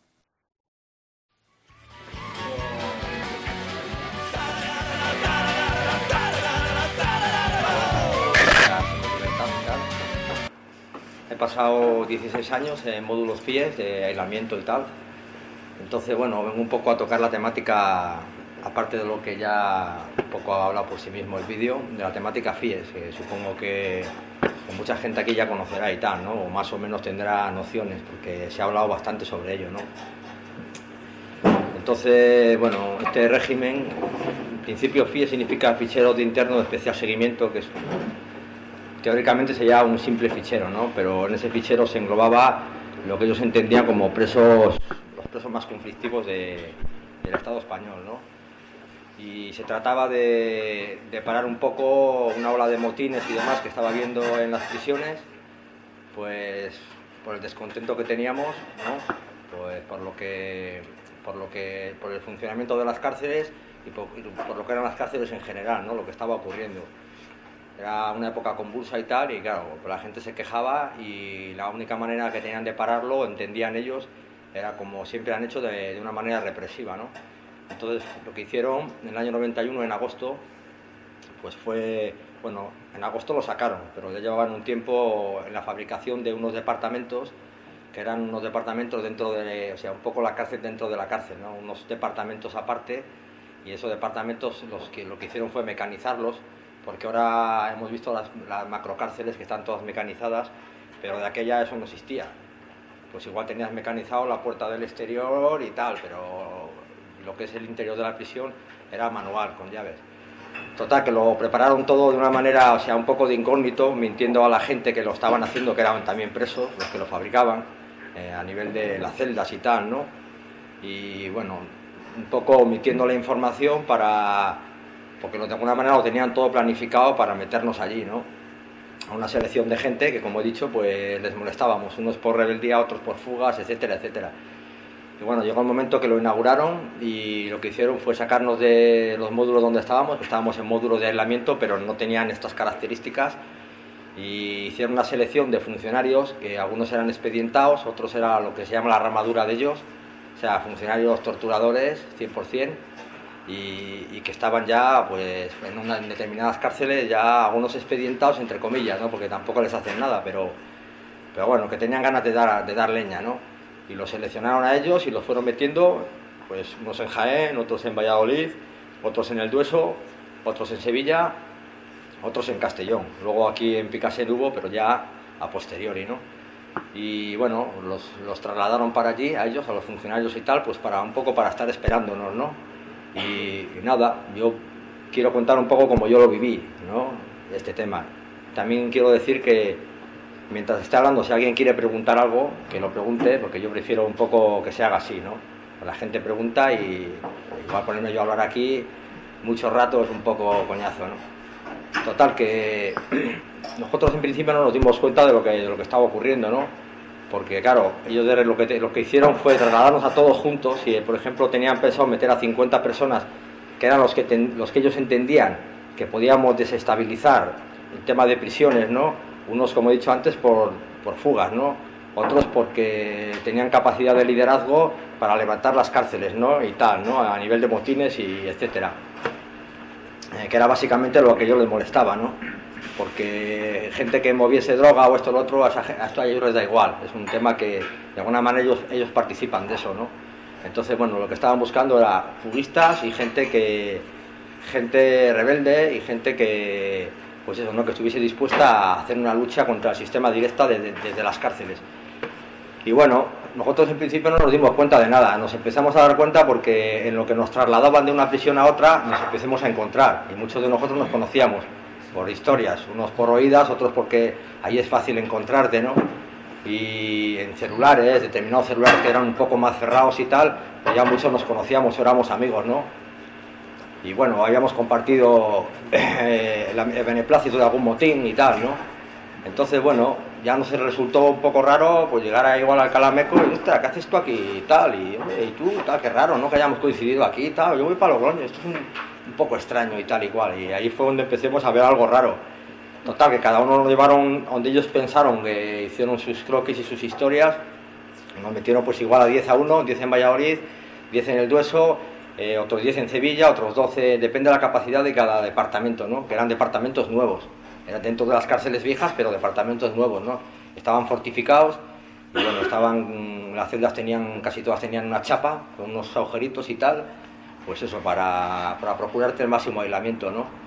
He pasado dieciséis años en módulos F I E S de aislamiento y tal. Entonces, bueno, vengo un poco a tocar la temática, aparte de lo que ya un poco ha hablado por sí mismo el vídeo, de la temática F I E S, que supongo que, que mucha gente aquí ya conocerá y tal, ¿no? O más o menos tendrá nociones, porque se ha hablado bastante sobre ello, ¿no? Entonces, bueno, este régimen, en principio F I E S significa Fichero de Interno de Especial Seguimiento, que es... teóricamente sería un simple fichero, ¿no? Pero en ese fichero se englobaba lo que ellos entendían como presos, los presos más conflictivos de, del Estado español, ¿no? Y se trataba de, de parar un poco una ola de motines y demás que estaba habiendo en las prisiones, pues por el descontento que teníamos, ¿no? Pues por lo que, por lo que, por el funcionamiento de las cárceles y por, y por lo que eran las cárceles en general, ¿no? Lo que estaba ocurriendo. Era una época convulsa y tal, y claro, la gente se quejaba y la única manera que tenían de pararlo, entendían ellos, era como siempre han hecho, de, de una manera represiva, ¿no? Entonces, lo que hicieron en el año noventa y uno, en agosto, pues fue, bueno, en agosto lo sacaron, pero ya llevaban un tiempo en la fabricación de unos departamentos, que eran unos departamentos dentro de, o sea, un poco la cárcel dentro de la cárcel, ¿no? Unos departamentos aparte, y esos departamentos los que, lo que hicieron fue mecanizarlos, porque ahora hemos visto las, las macrocárceles que están todas mecanizadas, pero de aquella eso no existía. Pues igual tenías mecanizado la puerta del exterior y tal, pero lo que es el interior de la prisión era manual, con llaves. Total, que lo prepararon todo de una manera, o sea, un poco de incógnito, mintiendo a la gente que lo estaban haciendo, que eran también presos, los que lo fabricaban, eh, a nivel de las celdas y tal, ¿no? Y bueno, un poco omitiendo la información para... porque de alguna manera lo tenían todo planificado para meternos allí, ¿no? A una selección de gente que, como he dicho, pues les molestábamos, unos por rebeldía, otros por fugas, etcétera, etcétera. Y bueno, llegó el momento que lo inauguraron y lo que hicieron fue sacarnos de los módulos donde estábamos, que estábamos en módulos de aislamiento, pero no tenían estas características, y hicieron una selección de funcionarios, que algunos eran expedientados, otros era lo que se llama la ramadura de ellos, o sea, funcionarios torturadores, cien por cien, Y, y que estaban ya pues en, una, en determinadas cárceles ya algunos expedientados, entre comillas, ¿no? Porque tampoco les hacen nada, pero, pero bueno, que tenían ganas de dar, de dar leña, ¿no? Y los seleccionaron a ellos y los fueron metiendo, pues unos en Jaén, otros en Valladolid, otros en el Dueso, otros en Sevilla, otros en Castellón. Luego aquí en Picassent hubo, pero ya a posteriori, ¿no? Y bueno, los, los trasladaron para allí, a ellos, a los funcionarios y tal, pues para un poco para estar esperándonos, ¿no? Y, y nada, yo quiero contar un poco cómo yo lo viví, ¿no? Este tema. También quiero decir que mientras esté hablando, si alguien quiere preguntar algo, que lo pregunte, porque yo prefiero un poco que se haga así, ¿no? La gente pregunta y igual ponerme yo a hablar aquí mucho rato es un poco coñazo, ¿no? Total, que nosotros en principio no nos dimos cuenta de lo que, de lo que estaba ocurriendo, ¿no? Porque claro, ellos de lo, que te, lo que hicieron fue trasladarnos a todos juntos y, por ejemplo, tenían pensado meter a cincuenta personas, que eran los que, ten, los que ellos entendían que podíamos desestabilizar el tema de prisiones, ¿no? Unos, como he dicho antes, por, por fugas, ¿no? Otros porque tenían capacidad de liderazgo para levantar las cárceles, ¿no? Y tal, ¿no? A nivel de motines y etcétera. Eh, que era básicamente lo que a ellos les molestaba, ¿no? Porque gente que moviese droga o esto o lo otro, a esto a ellos les da igual. Es un tema que de alguna manera ellos, ellos participan de eso, ¿no? Entonces, bueno, lo que estaban buscando era fuguistas y gente que gente rebelde y gente que, pues eso, ¿no? Que estuviese dispuesta a hacer una lucha contra el sistema directa desde, desde las cárceles. Y bueno, nosotros en principio no nos dimos cuenta de nada, nos empezamos a dar cuenta porque en lo que nos trasladaban de una prisión a otra nos empecemos a encontrar y muchos de nosotros nos conocíamos. por historias, unos por oídas, otros porque ahí es fácil encontrarte, ¿no? Y en celulares, determinados celulares que eran un poco más cerrados y tal, pues ya muchos nos conocíamos, éramos amigos, ¿no? Y bueno, habíamos compartido eh, el beneplácito de algún motín y tal, ¿no? Entonces, bueno, ya nos resultó un poco raro pues llegar a igual al Calameco y, ostras, ¿qué haces tú aquí y tal? Y, hombre, y tú, tal, qué raro, ¿no? Que hayamos coincidido aquí y tal, yo voy para Logroño, esto es un, un poco extraño y tal y cual. Y ahí fue donde empecemos a ver algo raro. Total, que cada uno lo llevaron donde ellos pensaron, que hicieron sus croquis y sus historias, nos metieron pues igual a diez a uno, diez en Valladolid, diez en el Dueso, eh, otros diez en Sevilla, otros doce, depende de la capacidad de cada departamento, ¿no? Que eran departamentos nuevos, eran dentro de las cárceles viejas, pero departamentos nuevos, ¿no? Estaban fortificados y bueno, estaban, las celdas tenían, casi todas tenían una chapa, con unos agujeritos y tal, pues eso, para, para procurarte el máximo aislamiento, ¿no?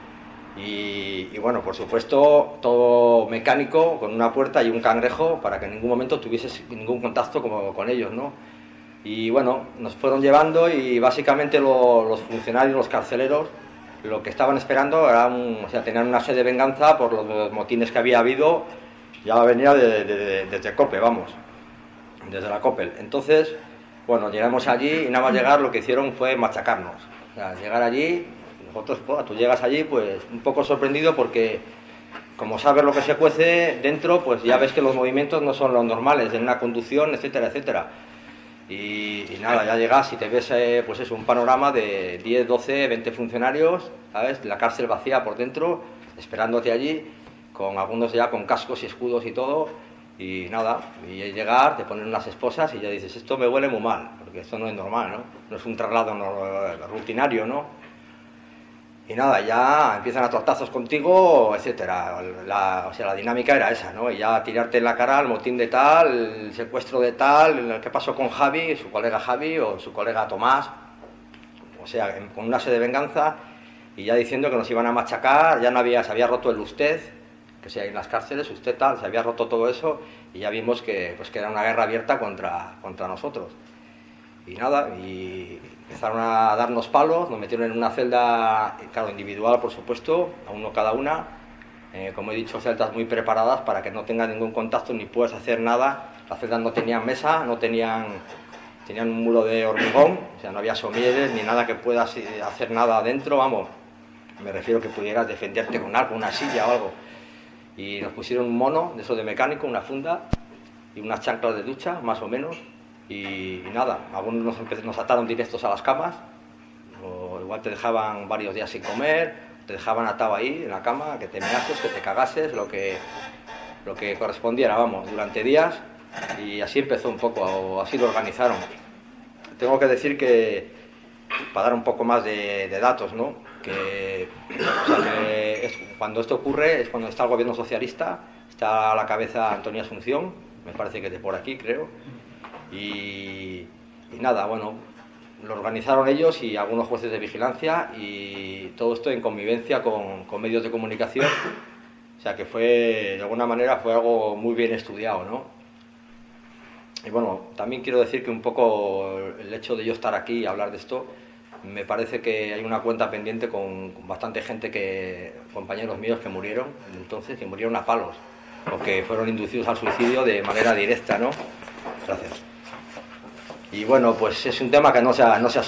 Y, y bueno, por supuesto, todo mecánico, con una puerta y un cangrejo, para que en ningún momento tuvieses ningún contacto como, con ellos, ¿no? Y bueno, nos fueron llevando y básicamente lo, los funcionarios, los carceleros, lo que estaban esperando era un, o sea, tenían una sed de venganza por los motines que había habido, ya venía de, de, de, desde COPE, vamos, desde la COPEL. Entonces, bueno, llegamos allí y nada más llegar lo que hicieron fue machacarnos. O sea, llegar allí, nosotros, pues, tú llegas allí pues un poco sorprendido porque como sabes lo que se cuece dentro, pues ya ves que los movimientos no son los normales en una conducción, etcétera, etcétera. Y, y nada, ya llegas y te ves eh, pues eso, un panorama de diez, doce, veinte funcionarios, ¿sabes? La cárcel vacía por dentro, esperándote allí, con algunos ya con cascos y escudos y todo, y nada, y llegar, te ponen unas esposas y ya dices, esto me huele muy mal, porque esto no es normal, ¿no? No es un traslado no, rutinario, ¿no? Y nada, ya empiezan a tortazos contigo, etcétera. La, o sea, la dinámica era esa, ¿no? Y ya tirarte en la cara el motín de tal, el secuestro de tal, qué pasó con Javi, su colega Javi o su colega Tomás. O sea, con una sed de venganza y ya diciendo que nos iban a machacar, ya no había, se había roto el usted, que sea en las cárceles, usted tal, se había roto todo eso y ya vimos que, pues, que era una guerra abierta contra, contra nosotros. Y nada, y empezaron a darnos palos, nos metieron en una celda, claro, individual por supuesto, a uno cada una, eh, como he dicho, celdas muy preparadas para que no tengas ningún contacto ni puedas hacer nada. Las celdas no tenían mesa, no tenían, tenían un muro de hormigón, o sea, no había somieres ni nada que puedas hacer nada adentro, vamos, me refiero que pudieras defenderte con algo, una silla o algo. Y nos pusieron un mono, de eso de mecánico, una funda y unas chanclas de ducha, más o menos. Y, y nada, algunos nos, nos ataron directos a las camas, o igual te dejaban varios días sin comer, te dejaban atado ahí en la cama, que te meases, que te cagases, lo que, lo que correspondiera, vamos, durante días, y así empezó un poco, o así lo organizaron. Tengo que decir que, para dar un poco más de, de datos, ¿no? Que, o sea, que es, cuando esto ocurre es cuando está el gobierno socialista, está a la cabeza Antonio Asunción, me parece que es de por aquí, creo. Y, y nada, bueno, lo organizaron ellos y algunos jueces de vigilancia y todo esto en convivencia con, con medios de comunicación, o sea que fue, de alguna manera fue algo muy bien estudiado, ¿no? Y bueno, también quiero decir que un poco el hecho de yo estar aquí y hablar de esto, me parece que hay una cuenta pendiente con, con bastante gente, que compañeros míos que murieron entonces, que murieron a palos, o que fueron inducidos al suicidio de manera directa, ¿no? Gracias. Y bueno, pues es un tema que no se ha, no se ha